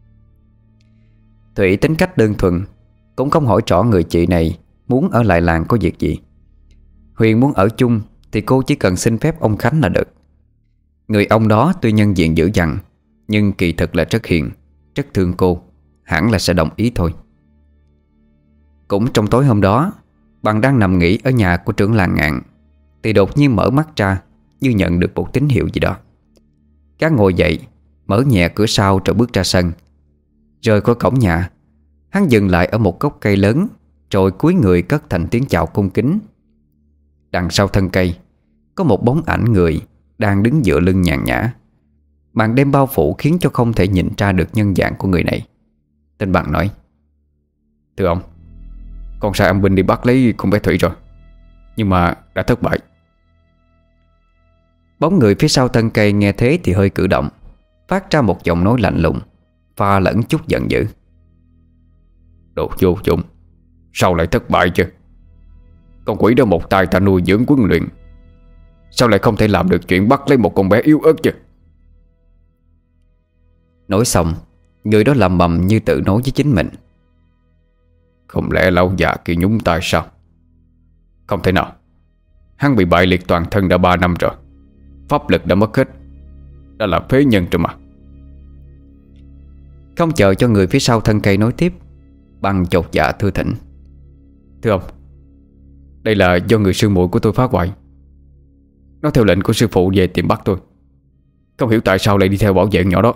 Thủy tính cách đơn thuần, cũng không hỏi rõ người chị này muốn ở lại làng có việc gì. Huyền muốn ở chung thì cô chỉ cần xin phép ông Khánh là được. Người ông đó tuy nhân diện dữ dằn, nhưng kỳ thực là rất hiền, rất thương cô, hẳn là sẽ đồng ý thôi. Cũng trong tối hôm đó, Bằng đang nằm nghỉ ở nhà của trưởng làng Ngạn thì đột nhiên mở mắt ra, như nhận được một tín hiệu gì đó. Gã ngồi dậy, mở nhẹ cửa sau rồi bước ra sân. Rời khỏi cổng nhà, hắn dừng lại ở một gốc cây lớn, rồi cúi người cất thành tiếng chào cung kính. Đằng sau thân cây có một bóng ảnh người đang đứng dựa lưng nhàn nhã. Màn đêm bao phủ khiến cho không thể nhìn ra được nhân dạng của người này. Tên Bằng nói: "Thưa ông, con sai âm binh đi bắt lấy con bé Thủy rồi, nhưng mà đã thất bại." Bóng người phía sau thân cây nghe thế thì hơi cử động, phát ra một giọng nói lạnh lùng, pha lẫn chút giận dữ: "Đồ vô dụng, sao lại thất bại chứ? Con quỷ đó một tay ta nuôi dưỡng huấn luyện, sao lại không thể làm được chuyện bắt lấy một con bé yếu ớt chứ?" Nói xong, người đó lầm bầm như tự nói với chính mình: "Không lẽ lão già kia nhúng tay sao? Không thể nào, hắn bị bại liệt toàn thân đã ba năm rồi, pháp lực đã mất hết, đã là phế nhân rồi mà." Không chờ cho người phía sau thân cây nói tiếp, Bằng chột dạ thưa thỉnh: "Thưa ông, đây là do người sư muội của tôi phá hoại. Nó theo lệnh của sư phụ về tìm bắt tôi, không hiểu tại sao lại đi theo bảo vệ nhỏ đó."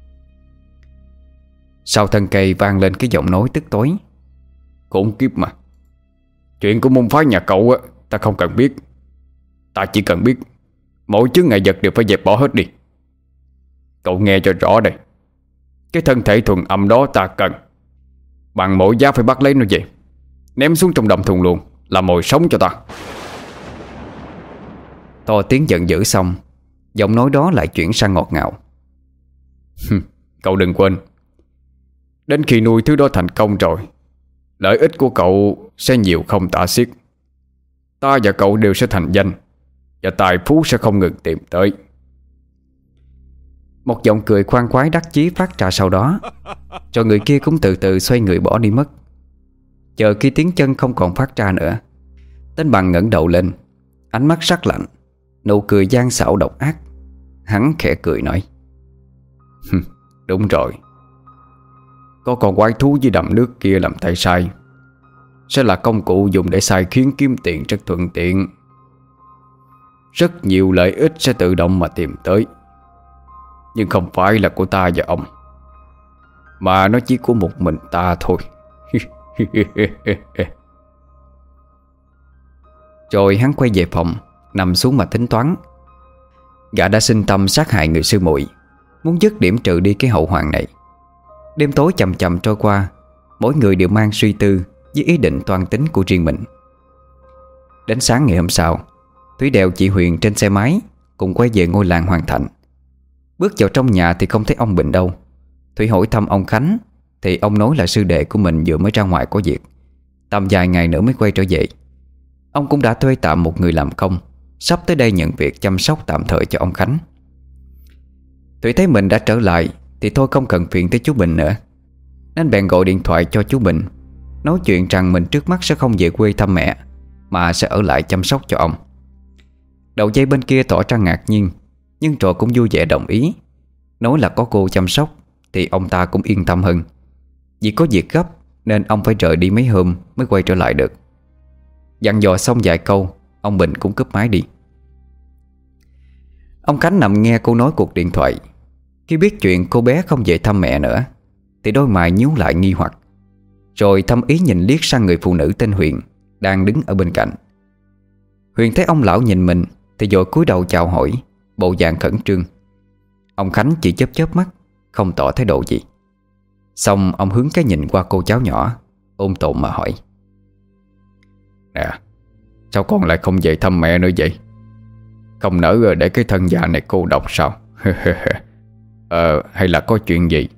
Sau thân cây vang lên cái giọng nói tức tối: "Khốn kiếp mà, chuyện của môn phái nhà cậu á, ta không cần biết. Ta chỉ cần biết mỗi chướng ngại vật đều phải dẹp bỏ hết đi. Cậu nghe cho rõ đây, cái thân thể thuần âm đó ta cần, bằng mỗi giá phải bắt lấy nó về, ném xuống trong đầm thùng luồng, làm mồi sống cho ta." To tiếng giận dữ xong, giọng nói đó lại chuyển sang ngọt ngào: "Cậu đừng quên, đến khi nuôi thứ đó thành công rồi, lợi ích của cậu sẽ nhiều không tả xiết. Ta và cậu đều sẽ thành danh, và tài phú sẽ không ngừng tìm tới." Một giọng cười khoan khoái đắc chí phát ra sau đó, rồi người kia cũng từ từ xoay người bỏ đi mất. Chờ khi tiếng chân không còn phát ra nữa, Tên Bằng ngẩng đầu lên, ánh mắt sắc lạnh, nụ cười gian xảo độc ác. Hắn khẽ cười nói: "Đúng rồi, có con quái thú với đầm nước kia làm tay sai, sẽ là công cụ dùng để sai khiến kiếm tiền rất thuận tiện. Rất nhiều lợi ích sẽ tự động mà tìm tới, nhưng không phải là của ta và ông, mà nó chỉ của một mình ta thôi." Rồi hắn quay về phòng, nằm xuống mà tính toán. Gã đã sinh tâm sát hại người sư muội, muốn dứt điểm trừ đi cái hậu hoạn này. Đêm tối chậm chậm trôi qua, mỗi người đều mang suy tư với ý định toan tính của riêng mình. Đến sáng ngày hôm sau, Thúy đèo chị Huyền trên xe máy cùng quay về ngôi làng Hoàn Thành. Bước vào trong nhà thì không thấy ông Bình đâu. Thúy hỏi thăm ông Khánh thì ông nói là sư đệ của mình vừa mới ra ngoài có việc, tầm vài ngày nữa mới quay trở về. Ông cũng đã thuê tạm một người làm công, sắp tới đây nhận việc chăm sóc tạm thời cho ông Khánh. Thủy thấy mình đã trở lại thì thôi không cần phiền tới chú Bình nữa, nên bèn gọi điện thoại cho chú Bình, nói chuyện rằng mình trước mắt sẽ không về quê thăm mẹ, mà sẽ ở lại chăm sóc cho ông. Đầu dây bên kia tỏ ra ngạc nhiên, nhưng rồi cũng vui vẻ đồng ý, nói là có cô chăm sóc thì ông ta cũng yên tâm hơn. Vì có việc gấp nên ông phải rời đi mấy hôm mới quay trở lại được. Dặn dò xong vài câu, Ông Bình cũng cúp máy đi. Ông Khánh nằm nghe cô nói cuộc điện thoại. Khi biết chuyện cô bé không về thăm mẹ nữa thì đôi mày nhíu lại nghi hoặc, rồi thâm ý nhìn liếc sang người phụ nữ tên Huyền đang đứng ở bên cạnh. Huyền thấy ông lão nhìn mình thì vội cúi đầu chào hỏi, bộ dạng khẩn trương. Ông Khánh chỉ chớp chớp mắt, không tỏ thái độ gì. Xong ông hướng cái nhìn qua cô cháu nhỏ, ôm tồn mà hỏi: Nè, sao con lại không về thăm mẹ nữa vậy? Không nỡ để cái thân già này cô độc sao? Ờ, hay là có chuyện gì?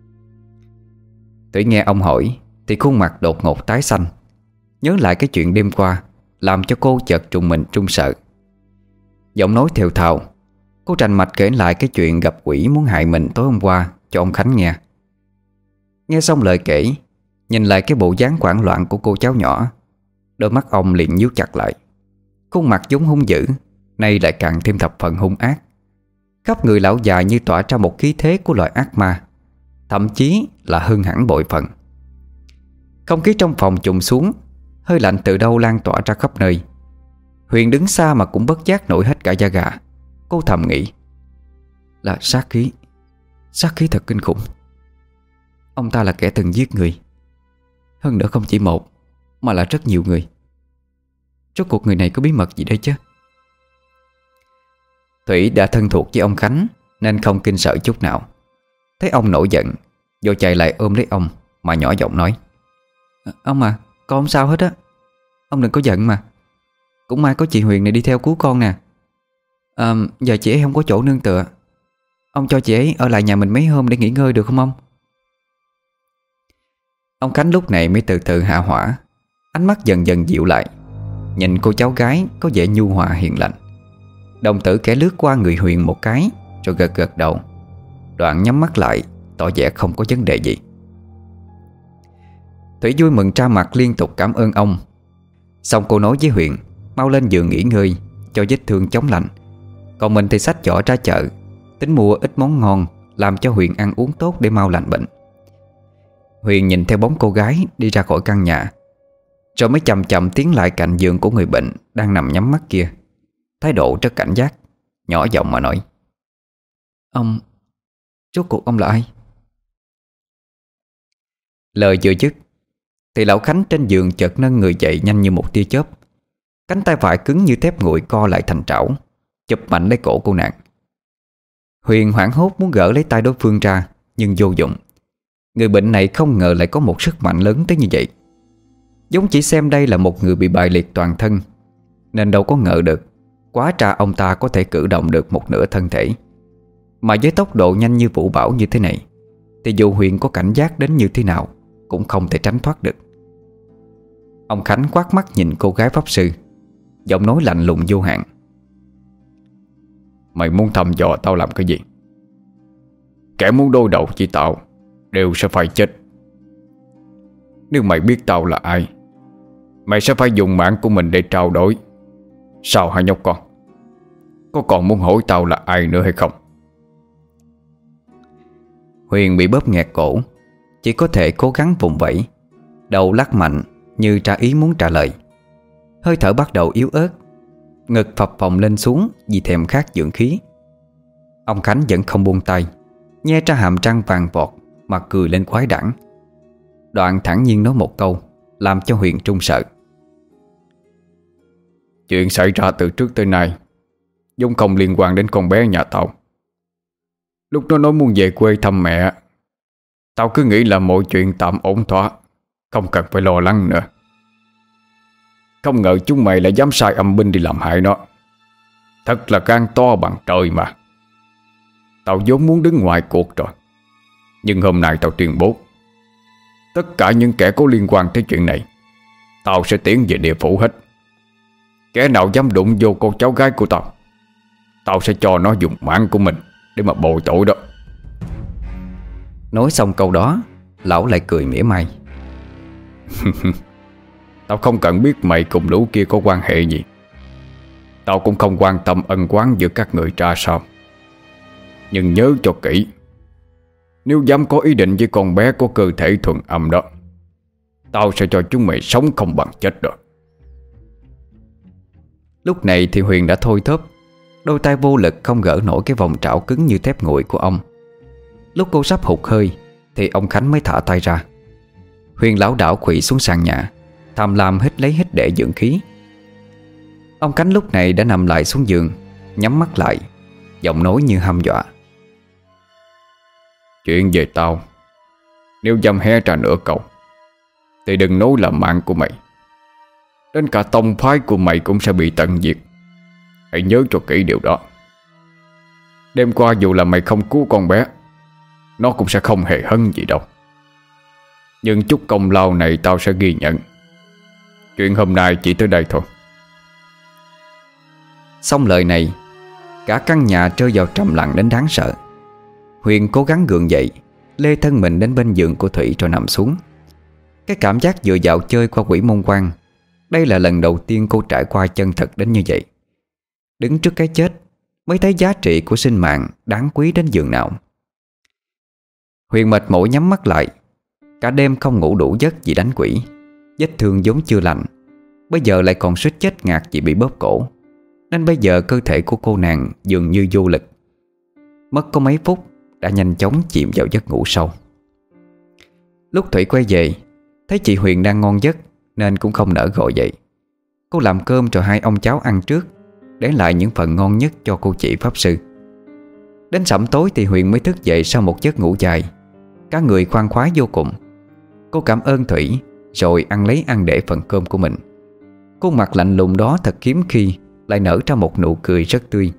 Thủy nghe ông hỏi thì khuôn mặt đột ngột tái xanh. Nhớ lại cái chuyện đêm qua, làm cho cô chợt trùng mình trung sợ. Giọng nói thều thào, cô trành mạch kể lại cái chuyện gặp quỷ muốn hại mình tối hôm qua cho ông Khánh nghe. Nghe xong lời kể, nhìn lại cái bộ dáng hoảng loạn của cô cháu nhỏ, đôi mắt ông liền nhíu chặt lại. Khuôn mặt vốn hung dữ nay lại càng thêm thập phần hung ác. Khắp người lão già như tỏa ra một khí thế của loài ác ma, thậm chí là hơn hẳn bội phần. Không khí trong phòng trùng xuống, hơi lạnh từ đâu lan tỏa ra khắp nơi. Huyền đứng xa mà cũng bất giác nổi hết cả da gà. Cô thầm nghĩ là sát khí, sát khí thật kinh khủng. Ông ta là kẻ từng giết người, hơn nữa không chỉ một mà là rất nhiều người. Rốt cuộc người này có bí mật gì đây chứ? Thủy đã thân thuộc với ông Khánh nên không kinh sợ chút nào. Thấy ông nổi giận, vô chạy lại ôm lấy ông mà nhỏ giọng nói: Ông à, con không sao hết á. Ông đừng có giận mà. Cũng may có chị Huyền này đi theo cứu con nè. à, Giờ chị ấy không có chỗ nương tựa, ông cho chị ấy ở lại nhà mình mấy hôm để nghỉ ngơi được không ông? Ông Khánh lúc này mới từ từ hạ hỏa, ánh mắt dần dần dịu lại, nhìn cô cháu gái có vẻ nhu hòa hiền lành. Đồng tử kẻ lướt qua người Huyền một cái, rồi gật gật đầu, đoạn nhắm mắt lại, tỏ vẻ không có vấn đề gì. Thủy vui mừng ra mặt liên tục cảm ơn ông. Xong cô nói với Huyền mau lên giường nghỉ ngơi cho vết thương chóng lành. Còn mình thì xách giỏ ra chợ, tính mua ít món ngon làm cho Huyền ăn uống tốt để mau lành bệnh. Huyền nhìn theo bóng cô gái đi ra khỏi căn nhà, rồi mới chậm chậm tiến lại cạnh giường của người bệnh đang nằm nhắm mắt kia, thái độ rất cảnh giác, nhỏ giọng mà nói: Ông, rốt cuộc ông là ai? Lời vừa dứt thì lão Khánh trên giường chợt nâng người dậy nhanh như một tia chớp. Cánh tay phải cứng như thép nguội co lại thành trảo, chụp mạnh lấy cổ cô nàng. Huyền hoảng hốt muốn gỡ lấy tay đối phương ra, nhưng vô dụng. Người bệnh này không ngờ lại có một sức mạnh lớn tới như vậy. Giống chỉ xem đây là một người bị bại liệt toàn thân, nên đâu có ngờ được quá tra ông ta có thể cử động được một nửa thân thể. Mà với tốc độ nhanh như vũ bão như thế này thì dù Huyền có cảnh giác đến như thế nào cũng không thể tránh thoát được. Ông Khánh quát mắt nhìn cô gái pháp sư, giọng nói lạnh lùng vô hạn: Mày muốn thăm dò tao làm cái gì? Kẻ muốn đối đầu với tao đều sẽ phải chết. Nếu mày biết tao là ai, mày sẽ phải dùng mạng của mình để trao đổi. Sao hả nhóc con? Có còn muốn hỏi tao là ai nữa hay không? Huyền bị bóp nghẹt cổ, chỉ có thể cố gắng vùng vẫy, đầu lắc mạnh như trả ý muốn trả lời. Hơi thở bắt đầu yếu ớt, ngực phập phồng lên xuống vì thèm khát dưỡng khí. Ông Khánh vẫn không buông tay, nhe ra hàm răng vàng vọt mà cười lên quái đản. Đoạn thản nhiên nói một câu làm cho Huyền trung sợ: Chuyện xảy ra từ trước tới nay vốn không liên quan đến con bé nhà tao. Lúc nó nói muốn về quê thăm mẹ, tao cứ nghĩ là mọi chuyện tạm ổn thỏa, không cần phải lo lắng nữa. Không ngờ chúng mày lại dám sai âm binh đi làm hại nó. Thật là gan to bằng trời mà. Tao vốn muốn đứng ngoài cuộc rồi, nhưng hôm nay tao tuyên bố tất cả những kẻ có liên quan tới chuyện này tao sẽ tiến về địa phủ hết. Kẻ nào dám đụng vô cô cháu gái của tao, tao sẽ cho nó dùng mạng của mình để mà bồi tội đó. Nói xong câu đó, lão lại cười mỉa mai: Tao không cần biết mày cùng lũ kia có quan hệ gì. Tao cũng không quan tâm ân oán giữa các người ra sao. Nhưng nhớ cho kỹ, nếu dám có ý định với con bé có cơ thể thuần âm đó, tao sẽ cho chúng mày sống không bằng chết được. Lúc này thì Huyền đã thôi thóp, đôi tay vô lực không gỡ nổi cái vòng trảo cứng như thép nguội của ông. Lúc cô sắp hụt hơi thì ông Khánh mới thả tay ra. Huyền lảo đảo quỵ xuống sàn nhà, tham lam hít lấy hít để dưỡng khí. Ông Khánh lúc này đã nằm lại xuống giường, nhắm mắt lại, giọng nói như hăm dọa. Chuyện về tao, nếu dám hé ra nửa câu thì đừng nói là mạng của mày, đến cả tông phái của mày cũng sẽ bị tận diệt. Hãy nhớ cho kỹ điều đó. Đêm qua dù là mày không cứu con bé, nó cũng sẽ không hề hấn gì đâu. Nhưng chút công lao này tao sẽ ghi nhận. Chuyện hôm nay chỉ tới đây thôi. Xong lời này, cả căn nhà rơi vào trầm lặng đến đáng sợ. Huyền cố gắng gượng dậy, lê thân mình đến bên giường của Thủy rồi nằm xuống. Cái cảm giác vừa dạo chơi qua quỷ môn quan, đây là lần đầu tiên cô trải qua chân thật đến như vậy. Đứng trước cái chết mới thấy giá trị của sinh mạng đáng quý đến giường nào. Huyền mệt mỏi nhắm mắt lại. Cả đêm không ngủ đủ giấc vì đánh quỷ. Vết thương vốn chưa lành, bây giờ lại còn suýt chết ngạt vì bị bóp cổ, nên bây giờ cơ thể của cô nàng dường như vô lực. Mất có mấy phút đã nhanh chóng chìm vào giấc ngủ sâu. Lúc Thủy quay về, thấy chị Huyền đang ngon giấc nên cũng không nỡ gọi dậy. Cô làm cơm cho hai ông cháu ăn trước, để lại những phần ngon nhất cho cô chị pháp sư. Đến sẩm tối thì Huyền mới thức dậy sau một giấc ngủ dài. Cả người khoan khoái vô cùng. Cô cảm ơn Thủy rồi ăn lấy ăn để phần cơm của mình. Khuôn mặt lạnh lùng đó thật hiếm khi lại nở ra một nụ cười rất tươi.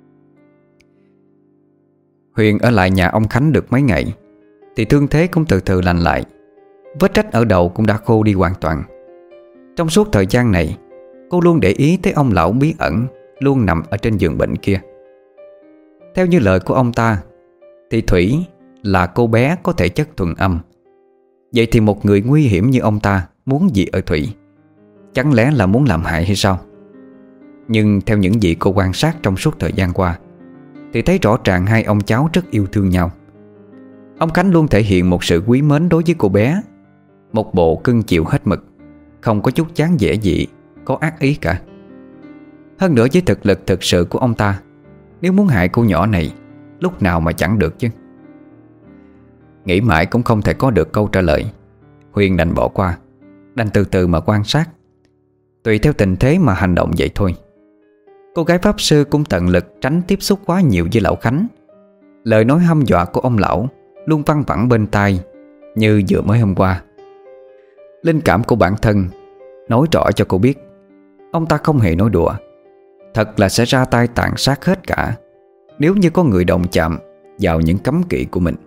Huyền ở lại nhà ông Khánh được mấy ngày thì thương thế cũng từ từ lành lại. Vết rách ở đầu cũng đã khô đi hoàn toàn. Trong suốt thời gian này, cô luôn để ý tới ông lão bí ẩn luôn nằm ở trên giường bệnh kia. Theo như lời của ông ta thì Thủy là cô bé có thể chất thuần âm. Vậy thì một người nguy hiểm như ông ta muốn gì ở Thủy? Chẳng lẽ là muốn làm hại hay sao? Nhưng theo những gì cô quan sát trong suốt thời gian qua thì thấy rõ ràng hai ông cháu rất yêu thương nhau. Ông Khánh luôn thể hiện một sự quý mến đối với cô bé, một bộ cưng chiều hết mực, không có chút chán dễ gì, có ác ý cả. Hơn nữa với thực lực thực sự của ông ta, nếu muốn hại cô nhỏ này, lúc nào mà chẳng được chứ. Nghĩ mãi cũng không thể có được câu trả lời, Huyền đành bỏ qua, đành từ từ mà quan sát, tùy theo tình thế mà hành động vậy thôi. Cô gái pháp sư cũng tận lực tránh tiếp xúc quá nhiều với lão Khánh. Lời nói hăm dọa của ông lão luôn văng vẳng bên tai như vừa mới hôm qua. Linh cảm của bản thân nói rõ cho cô biết ông ta không hề nói đùa, thật là sẽ ra tay tàn sát hết cả nếu như có người động chạm vào những cấm kỵ của mình.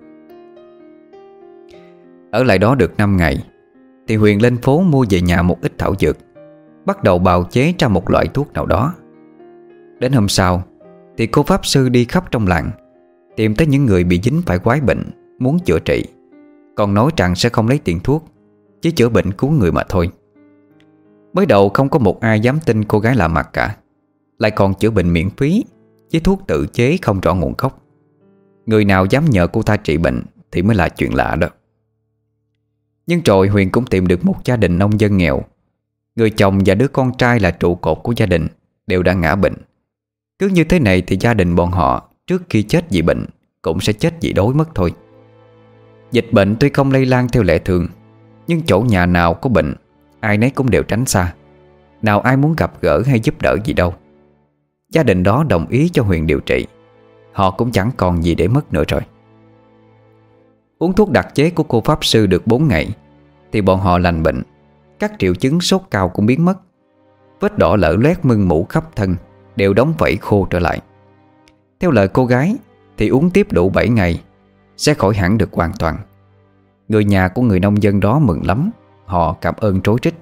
Ở lại đó được năm ngày thì Huyền lên phố mua về nhà một ít thảo dược, bắt đầu bào chế ra một loại thuốc nào đó. Đến hôm sau thì cô pháp sư đi khắp trong làng, tìm tới những người bị dính phải quái bệnh muốn chữa trị, còn nói rằng sẽ không lấy tiền thuốc, chỉ chữa bệnh cứu người mà thôi. Mới đầu không có một ai dám tin cô gái lạ mặt cả, lại còn chữa bệnh miễn phí với thuốc tự chế không rõ nguồn gốc. Người nào dám nhờ cô ta trị bệnh thì mới là chuyện lạ đó. Nhưng rồi Huyền cũng tìm được một gia đình nông dân nghèo. Người chồng và đứa con trai là trụ cột của gia đình đều đã ngã bệnh. Cứ như thế này thì gia đình bọn họ trước khi chết vì bệnh cũng sẽ chết vì đói mất thôi. Dịch bệnh tuy không lây lan theo lệ thường, nhưng chỗ nhà nào có bệnh, ai nấy cũng đều tránh xa, nào ai muốn gặp gỡ hay giúp đỡ gì đâu. Gia đình đó đồng ý cho Huyền điều trị. Họ cũng chẳng còn gì để mất nữa rồi. Uống thuốc đặc chế của cô pháp sư được bốn ngày thì bọn họ lành bệnh. Các triệu chứng sốt cao cũng biến mất. Vết đỏ lở loét mưng mủ khắp thân đều đóng vảy khô trở lại. Theo lời cô gái thì uống tiếp đủ bảy ngày sẽ khỏi hẳn được hoàn toàn. Người nhà của người nông dân đó mừng lắm, họ cảm ơn trối trích.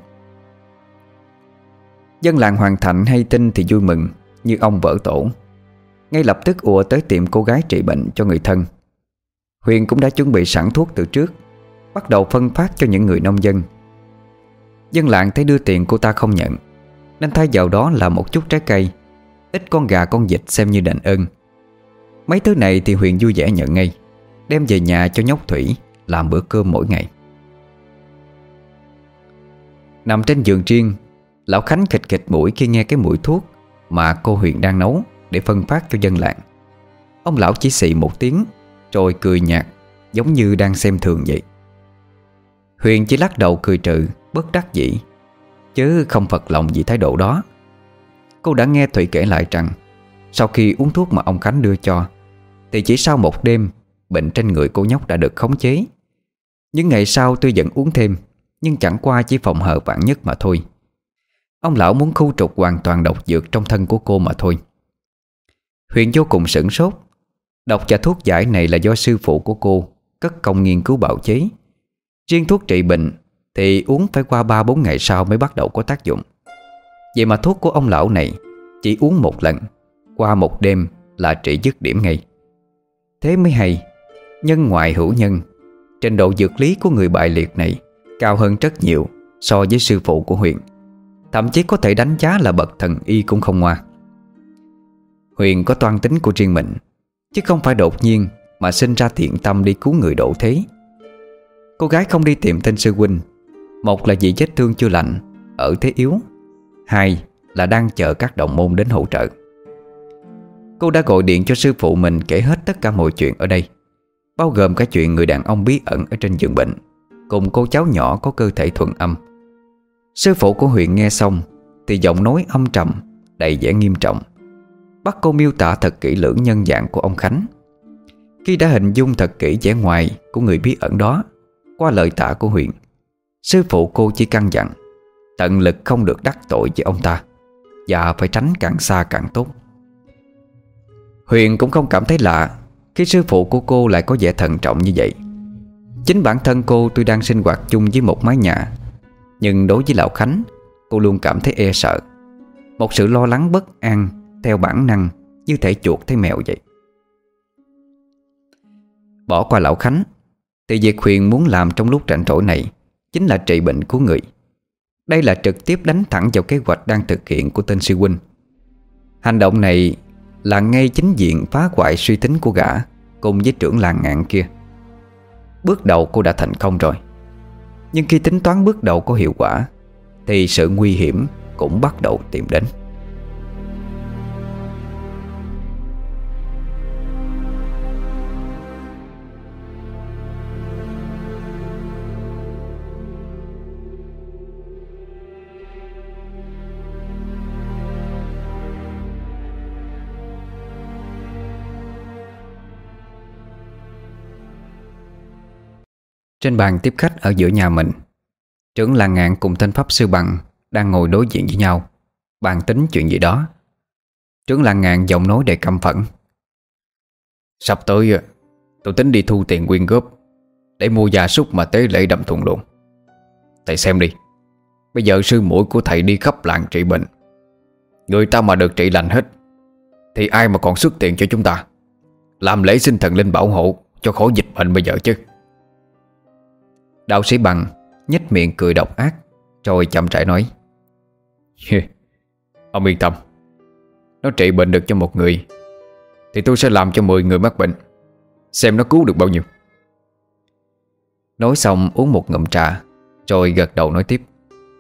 Dân làng Hoàng Thạnh hay tin thì vui mừng như ông vỡ tổ, ngay lập tức ùa tới tìm cô gái trị bệnh cho người thân. Huyền cũng đã chuẩn bị sẵn thuốc từ trước, bắt đầu phân phát cho những người nông dân. Dân làng thấy đưa tiền cô ta không nhận, nên thay vào đó là một chút trái cây, ít con gà con vịt xem như đền ơn. Mấy thứ này thì Huyền vui vẻ nhận ngay, đem về nhà cho nhóc Thủy làm bữa cơm mỗi ngày. Nằm trên giường riêng, lão Khánh khịch khịch mũi khi nghe cái mùi thuốc mà cô Huyền đang nấu để phân phát cho dân làng. Ông lão chỉ xì một tiếng rồi cười nhạt, giống như đang xem thường vậy. Huyền chỉ lắc đầu cười trừ, bất đắc dĩ, chứ không phật lòng vì thái độ đó. Cô đã nghe Thủy kể lại rằng sau khi uống thuốc mà ông Khánh đưa cho thì chỉ sau một đêm, bệnh trên người cô nhóc đã được khống chế. Những ngày sau tuy vẫn uống thêm, nhưng chẳng qua chỉ phòng hờ vạn nhất mà thôi. Ông lão muốn khu trục hoàn toàn độc dược trong thân của cô mà thôi. Huyền vô cùng sửng sốt. Độc và thuốc giải này là do sư phụ của cô cất công nghiên cứu bào chế. Riêng thuốc trị bệnh thì uống phải qua ba bốn ngày sau mới bắt đầu có tác dụng. Vậy mà thuốc của ông lão này chỉ uống một lần, qua một đêm là trị dứt điểm ngay. Thế mới hay, nhân ngoại hữu nhân. Trình độ dược lý của người bại liệt này cao hơn rất nhiều so với sư phụ của Huyền, thậm chí có thể đánh giá là bậc thần y cũng không ngoa. Huyền có toan tính của riêng mình, chứ không phải đột nhiên mà sinh ra thiện tâm đi cứu người độ thế. Cô gái không đi tìm tên sư huynh, một là vì vết thương chưa lành, ở thế yếu, hai là đang chờ các đồng môn đến hỗ trợ. Cô đã gọi điện cho sư phụ mình kể hết tất cả mọi chuyện ở đây, bao gồm cả chuyện người đàn ông bí ẩn ở trên giường bệnh cùng cô cháu nhỏ có cơ thể thuần âm. Sư phụ của Huyền nghe xong thì giọng nói âm trầm, đầy vẻ nghiêm trọng, bắt cô miêu tả thật kỹ lưỡng nhân dạng của ông Khánh. Khi đã hình dung thật kỹ vẻ ngoài của người bí ẩn đó qua lời tả của Huyền, sư phụ cô chỉ căn dặn tận lực không được đắc tội với ông ta, và phải tránh càng xa càng tốt. Huyền cũng không cảm thấy lạ khi sư phụ của cô lại có vẻ thận trọng như vậy. Chính bản thân cô tuy đang sinh hoạt chung với một mái nhà, nhưng đối với lão Khánh, cô luôn cảm thấy e sợ, một sự lo lắng bất an theo bản năng, như thể chuột thấy mèo vậy. Bỏ qua lão Khánh thì việc Huyền muốn làm trong lúc rảnh rỗi này chính là trị bệnh của người. Đây là trực tiếp đánh thẳng vào kế hoạch đang thực hiện của tên sư huynh. Hành động này là ngay chính diện phá hoại suy tính của gã cùng với trưởng làng Ngạn kia. Bước đầu cô đã thành công rồi, nhưng khi tính toán bước đầu có hiệu quả thì sự nguy hiểm cũng bắt đầu tìm đến. Trên bàn tiếp khách ở giữa nhà mình, trưởng làng Ngạn cùng tên pháp sư Bằng đang ngồi đối diện với nhau, bàn tính chuyện gì đó. Trưởng làng Ngạn giọng nói đầy căm phẫn: "Sắp tới tôi tính đi thu tiền quyên góp để mua gia súc mà tế lễ đậm thuần luôn. Thầy xem đi, bây giờ sư muội của thầy đi khắp làng trị bệnh, người ta mà được trị lành hết thì ai mà còn xuất tiền cho chúng ta làm lễ xin thần linh bảo hộ cho khỏi dịch bệnh bây giờ chứ." Đạo sĩ Bằng nhếch miệng cười độc ác, rồi chậm rãi nói: "Ông yên tâm, nó trị bệnh được cho một người thì tôi sẽ làm cho mười người mắc bệnh, xem nó cứu được bao nhiêu." Nói xong uống một ngụm trà, rồi gật đầu nói tiếp: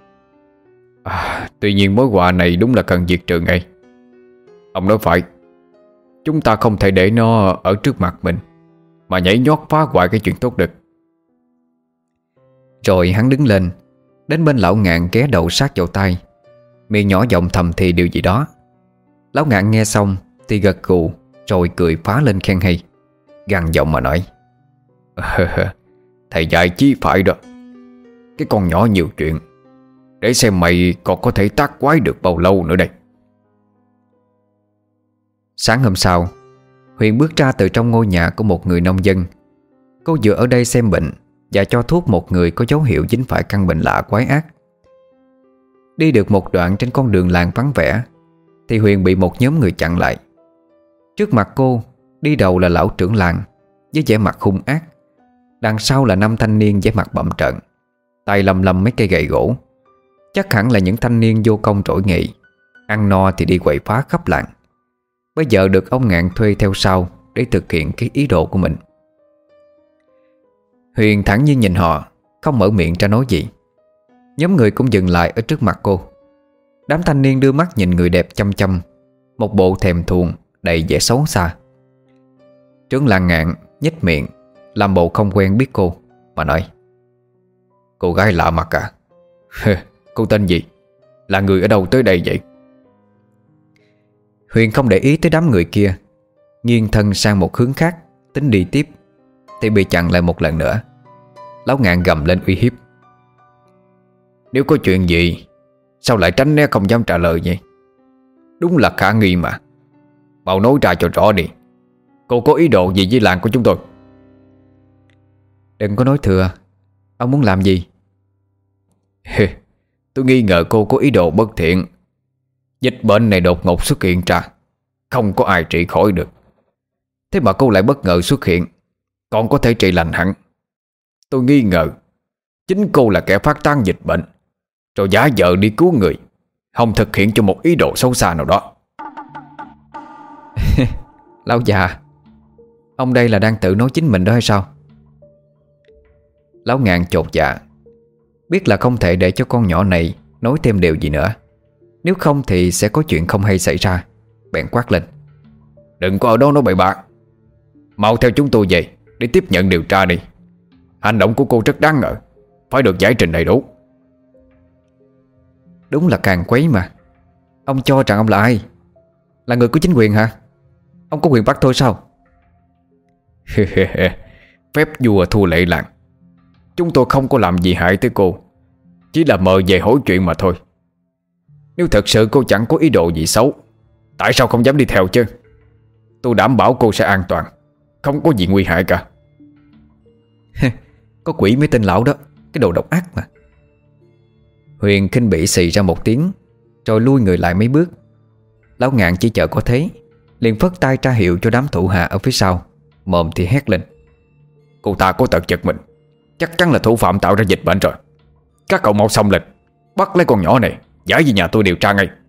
à, "Tuy nhiên mối họa này đúng là cần diệt trừ ngay. Ông nói phải, chúng ta không thể để nó ở trước mặt mình mà nhảy nhót phá hoại cái chuyện tốt được." Rồi hắn đứng lên, đến bên lão Ngạn ghé đầu sát vào tai, miệng nhỏ giọng thầm thì điều gì đó. Lão Ngạn nghe xong thì gật gù, rồi cười phá lên khen hay, gằn giọng mà nói: "Thầy dạy chí phải đó. Cái con nhỏ nhiều chuyện, để xem mày còn có thể tác quái được bao lâu nữa đây." Sáng hôm sau, Huyền bước ra từ trong ngôi nhà của một người nông dân. Cô vừa ở đây xem bệnh và cho thuốc một người có dấu hiệu dính phải căn bệnh lạ quái ác. Đi được một đoạn trên con đường làng vắng vẻ thì Huyền bị một nhóm người chặn lại. Trước mặt cô, đi đầu là lão trưởng làng với vẻ mặt hung ác, đằng sau là năm thanh niên vẻ mặt bặm trợn, tay lầm lầm mấy cây gậy gỗ. Chắc hẳn là những thanh niên vô công trỗi nghệ, ăn no thì đi quậy phá khắp làng, bây giờ được ông Ngạn thuê theo sau để thực hiện cái ý đồ của mình. Huyền thẳng nhiên nhìn họ, không mở miệng ra nói gì. Nhóm người cũng dừng lại ở trước mặt cô. Đám thanh niên đưa mắt nhìn người đẹp chăm chăm, một bộ thèm thuồng đầy vẻ xấu xa. Trưởng làng Ngạn nhếch miệng, làm bộ không quen biết cô mà nói: "Cô gái lạ mặt à? Cô tên gì? Là người ở đâu tới đây vậy?" Huyền không để ý tới đám người kia, nghiêng thân sang một hướng khác tính đi tiếp, thì bị chặn lại một lần nữa. Lão Ngạn gầm lên uy hiếp: "Nếu có chuyện gì sao lại tránh né không dám trả lời vậy? Đúng là khả nghi mà. Mau nói ra cho rõ đi. Cô có ý đồ gì với làng của chúng tôi?" "Đừng có nói thừa. Ông muốn làm gì?" "Tôi nghi ngờ cô có ý đồ bất thiện. Dịch bệnh này đột ngột xuất hiện ra, không có ai trị khỏi được. Thế mà cô lại bất ngờ xuất hiện, còn có thể trị lành hẳn. Tôi nghi ngờ chính cô là kẻ phát tán dịch bệnh, rồi giả vờ đi cứu người, không thực hiện cho một ý đồ xấu xa nào đó." "Lão già, ông đây là đang tự nói chính mình đó hay sao?" Lão Ngạn chột dạ, biết là không thể để cho con nhỏ này nói thêm điều gì nữa, nếu không thì sẽ có chuyện không hay xảy ra. Bèn quát lên: "Đừng có ở đó nói bậy bạ. Mau theo chúng tôi về để tiếp nhận điều tra đi. Hành động của cô rất đáng ngờ, phải được giải trình đầy đủ." "Đúng là càng quấy mà. Ông cho rằng ông là ai? Là người của chính quyền hả? Ông có quyền bắt tôi sao?" "Phép vua thua lệ làng. Chúng tôi không có làm gì hại tới cô, chỉ là mời về hỏi chuyện mà thôi. Nếu thật sự cô chẳng có ý đồ gì xấu, tại sao không dám đi theo chứ? Tôi đảm bảo cô sẽ an toàn, không có gì nguy hại cả." "Có quỷ mới tin lão đó, cái đồ độc ác mà." Huyền khinh bỉ xì ra một tiếng, rồi lui người lại mấy bước. Lão Ngạn chỉ chờ có thế, liền phất tay ra hiệu cho đám thủ hạ ở phía sau, mồm thì hét lên: "Cô ta có tật giật mình, chắc chắn là thủ phạm tạo ra dịch bệnh rồi. Các cậu mau xông lên, bắt lấy con nhỏ này, giải về nhà tôi điều tra ngay."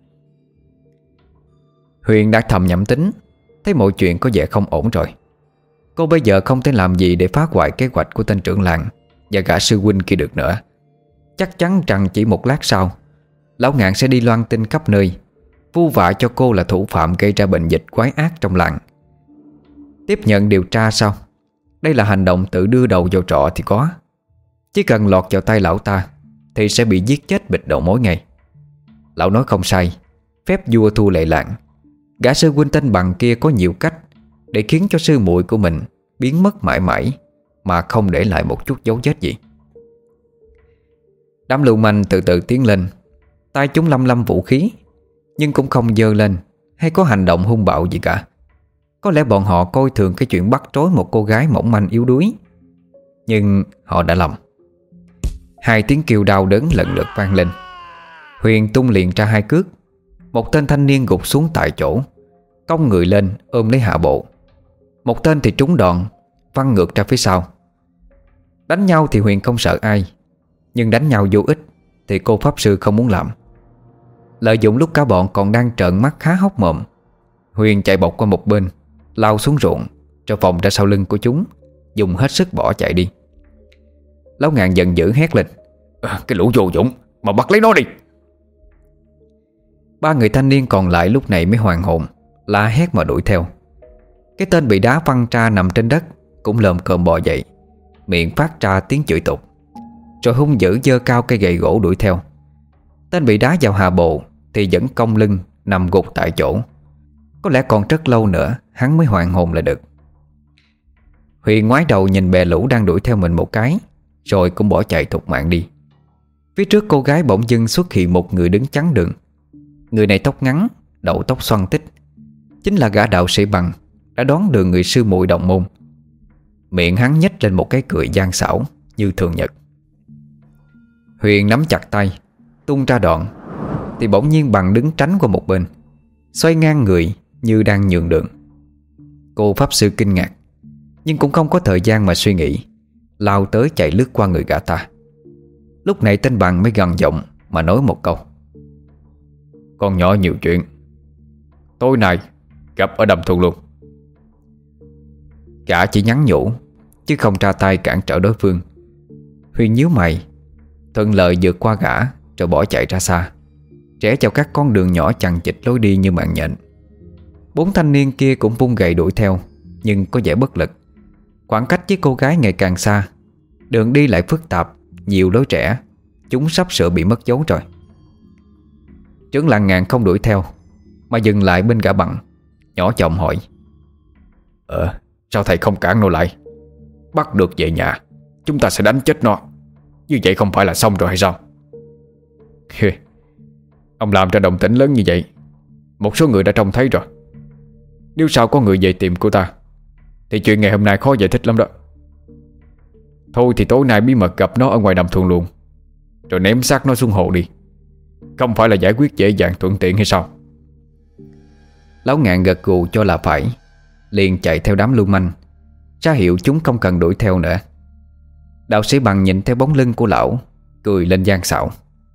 Huyền đã thầm nhẩm tính, thấy mọi chuyện có vẻ không ổn rồi. Cô bây giờ không thể làm gì để phá hoại kế hoạch của tên trưởng làng và gã sư huynh kia được nữa. Chắc chắn rằng chỉ một lát sau, Lão Ngạn sẽ đi loan tin khắp nơi, vu vạ cho cô là thủ phạm gây ra bệnh dịch quái ác trong làng. Tiếp nhận điều tra sao? Đây là hành động tự đưa đầu vào trọ thì có. Chỉ cần lọt vào tay lão ta thì sẽ bị giết chết bịt đầu mối ngay. Lão nói không sai, phép vua thua lệ làng. Gã sư huynh tên Bằng kia có nhiều cách để khiến cho sư muội của mình biến mất mãi mãi mà không để lại một chút dấu vết gì. Đám lưu manh từ từ tiến lên, tay chúng lăm lăm vũ khí, nhưng cũng không giơ lên hay có hành động hung bạo gì cả. Có lẽ bọn họ coi thường cái chuyện bắt trối một cô gái mỏng manh yếu đuối. Nhưng họ đã lầm. Hai tiếng kêu đau đớn lần lượt vang lên. Huyền tung liền ra hai cước. Một tên thanh niên gục xuống tại chỗ, cong người lên ôm lấy hạ bộ. Một tên thì trúng đòn, văng ngược ra phía sau. Đánh nhau thì Huyền không sợ ai, nhưng đánh nhau vô ích thì cô pháp sư không muốn làm. Lợi dụng lúc cả bọn còn đang trợn mắt há hốc mồm, Huyền chạy bọc qua một bên, lao xuống ruộng, rồi vòng ra sau lưng của chúng, dùng hết sức bỏ chạy đi. Lão Ngạn giận dữ hét lên: à, "Cái lũ vô dụng, mà bắt lấy nó đi!" Ba người thanh niên còn lại lúc này mới hoàn hồn, la hét mà đuổi theo. Cái tên bị đá văng ra nằm trên đất cũng lồm cồm bò dậy, miệng phát ra tiếng chửi tục, rồi hung dữ giơ cao cây gậy gỗ đuổi theo. Tên bị đá vào hạ bộ thì vẫn cong lưng nằm gục tại chỗ. Có lẽ còn rất lâu nữa hắn mới hoàn hồn lại được. Huyền ngoái đầu nhìn bè lũ đang đuổi theo mình một cái, rồi cũng bỏ chạy thục mạng đi. Phía trước cô gái bỗng dưng xuất hiện một người đứng chắn đường. Người này tóc ngắn, đầu tóc xoăn tích, chính là gã đạo sĩ Bằng đã đón đường người sư muội đồng môn. Miệng hắn nhếch lên một cái cười gian xảo như thường nhật. Huyền nắm chặt tay, tung ra đoạn, thì bỗng nhiên Bằng đứng tránh qua một bên, xoay ngang người như đang nhường đường. Cô pháp sư kinh ngạc, nhưng cũng không có thời gian mà suy nghĩ, lao tới chạy lướt qua người gã ta. Lúc này tên Bằng mới gằn giọng mà nói một câu: "Con nhỏ nhiều chuyện, tối nay gặp ở đầm thùng luôn." Gã chỉ nhắn nhủ chứ không ra tay cản trở đối phương. Huyền nhíu mày, thuận lợi vượt qua gã rồi bỏ chạy ra xa, rẽ vào các con đường nhỏ chằng chịt lối đi như mạng nhện. Bốn thanh niên kia cũng vung gậy đuổi theo, nhưng có vẻ bất lực. Khoảng cách với cô gái ngày càng xa, đường đi lại phức tạp, nhiều lối rẽ. Chúng sắp sửa bị mất dấu rồi. Trưởng làng Ngạn không đuổi theo, mà dừng lại bên gã Bằng, nhỏ giọng hỏi: Ờ, sao thầy không cản nó lại? Bắt được về nhà, chúng ta sẽ đánh chết nó. Như vậy không phải là xong rồi hay sao? Ông làm ra động tĩnh lớn như vậy, một số người đã trông thấy rồi. Nếu sao có người về tìm cô ta, thì chuyện ngày hôm nay khó giải thích lắm đó. Thôi thì tối nay bí mật gặp nó ở ngoài đầm thuần luồng, rồi ném xác nó xuống hồ đi. Không phải là giải quyết dễ dàng thuận tiện hay sao? Lão Ngạn gật gù cho là phải, liền chạy theo đám lưu manh, ra hiệu chúng không cần đuổi theo nữa. Đạo sĩ Bằng nhìn theo bóng lưng của lão, cười lên gian xạo: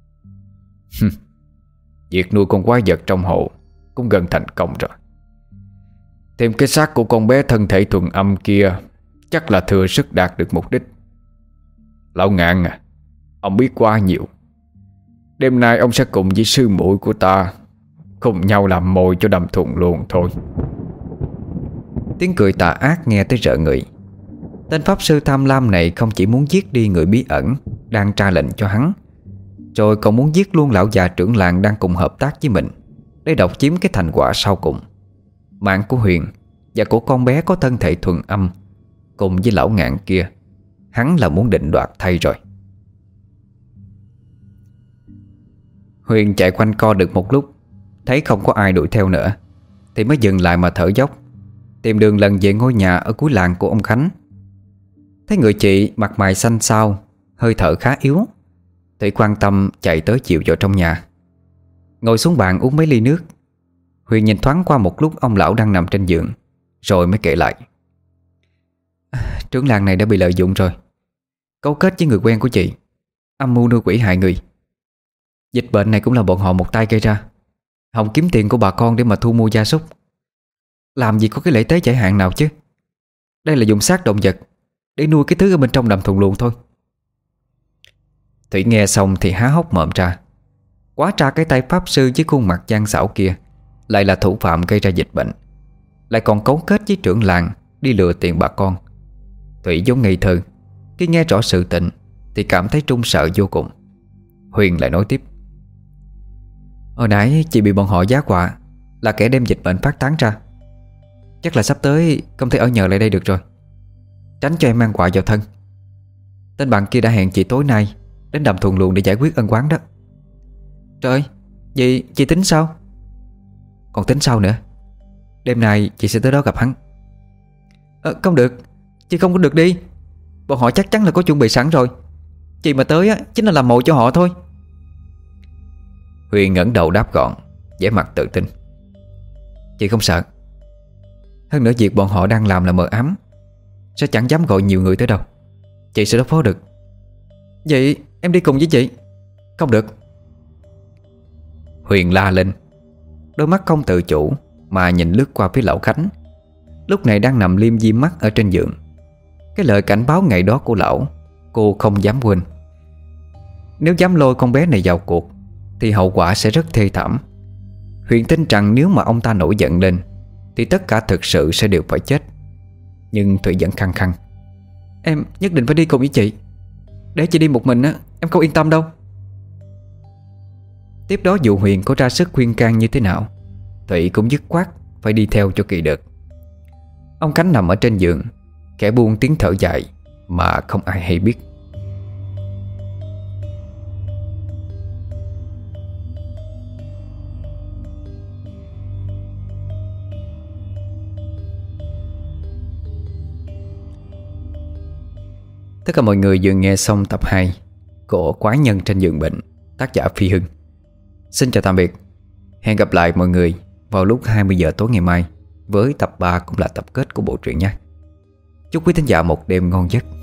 Việc nuôi con quái vật trong hồ cũng gần thành công rồi. Thêm cái xác của con bé thân thể thuần âm kia chắc là thừa sức đạt được mục đích. Lão Ngạn à, ông biết quá nhiều. Đêm nay ông sẽ cùng với sư muội của ta cùng nhau làm mồi cho đầm thuần luồng thôi. Tiếng cười tà ác nghe tới rợn người. Tên pháp sư tham lam này không chỉ muốn giết đi người bí ẩn đang tra lệnh cho hắn, rồi còn muốn giết luôn lão già trưởng làng đang cùng hợp tác với mình để độc chiếm cái thành quả sau cùng. Mạng của Huyền và của con bé có thân thể thuần âm, cùng với lão Ngạn kia, hắn là muốn định đoạt thay rồi. Huyền chạy quanh co được một lúc, thấy không có ai đuổi theo nữa, thì mới dừng lại mà thở dốc, tìm đường lần về ngôi nhà ở cuối làng của ông Khánh. Thấy người chị mặt mày xanh xao, hơi thở khá yếu, thì quan tâm chạy tới chịu vào trong nhà. Ngồi xuống bàn uống mấy ly nước. Huyền nhìn thoáng qua một lúc ông lão đang nằm trên giường, rồi mới kể lại: Trưởng làng này đã bị lợi dụng rồi, cấu kết với người quen của chị, âm mưu nuôi quỷ hại người. Dịch bệnh này cũng là bọn họ một tay gây ra, hòng kiếm tiền của bà con để mà thu mua gia súc. Làm gì có cái lễ tế giải hạn nào chứ. Đây là dùng xác động vật để nuôi cái thứ ở bên trong đầm thuần luồng thôi. Thủy nghe xong thì há hốc mồm ra. Quá ra cái tay pháp sư với khuôn mặt gian xảo kia lại là thủ phạm gây ra dịch bệnh, lại còn cấu kết với trưởng làng đi lừa tiền bà con. Thủy giống ngây thơ. Khi nghe rõ sự tình thì cảm thấy trung sợ vô cùng. Huyền lại nói tiếp: Hồi nãy chị bị bọn họ giá họa là kẻ đem dịch bệnh phát tán ra. Chắc là sắp tới không thể ở nhờ lại đây được rồi, tránh cho em mang họa vào thân. Tên bạn kia đã hẹn chị tối nay đến đầm thuần luồng để giải quyết ân oán đó. Trời ơi, vậy chị tính sao? Còn tính sao nữa? Đêm nay chị sẽ tới đó gặp hắn. Ờ, không được, chị không có được đi. Bọn họ chắc chắn là có chuẩn bị sẵn rồi. Chị mà tới á, chính là làm mồi cho họ thôi. Huyền ngẩng đầu đáp gọn, vẻ mặt tự tin: Chị không sợ. Hơn nữa việc bọn họ đang làm là mờ ám, sẽ chẳng dám gọi nhiều người tới đâu. Chị sẽ đối phó được. Vậy em đi cùng với chị. Không được. Huyền la lên, đôi mắt không tự chủ mà nhìn lướt qua phía lão Khánh, lúc này đang nằm liêm diêm mắt ở trên giường. Cái lời cảnh báo ngày đó của lão cô không dám quên. Nếu dám lôi con bé này vào cuộc thì hậu quả sẽ rất thê thảm. Huyền tin rằng nếu mà ông ta nổi giận lên thì tất cả thực sự sẽ đều phải chết. Nhưng Thủy vẫn khăng khăng: Em nhất định phải đi cùng với chị. Để chị đi một mình á, em không yên tâm đâu. Tiếp đó dù Huyền có ra sức khuyên can như thế nào, Thủy cũng dứt khoát phải đi theo cho kỳ được. Ông Khánh nằm ở trên giường, khẽ buông tiếng thở dài mà không ai hay biết. Tất cả mọi người vừa nghe xong tập hai của Quái Nhân Trên Giường Bệnh, tác giả Phi Hưng. Xin chào tạm biệt. Hẹn gặp lại mọi người vào lúc hai mươi giờ tối ngày mai với tập ba cũng là tập kết của bộ truyện nha. Chúc quý thính giả một đêm ngon giấc.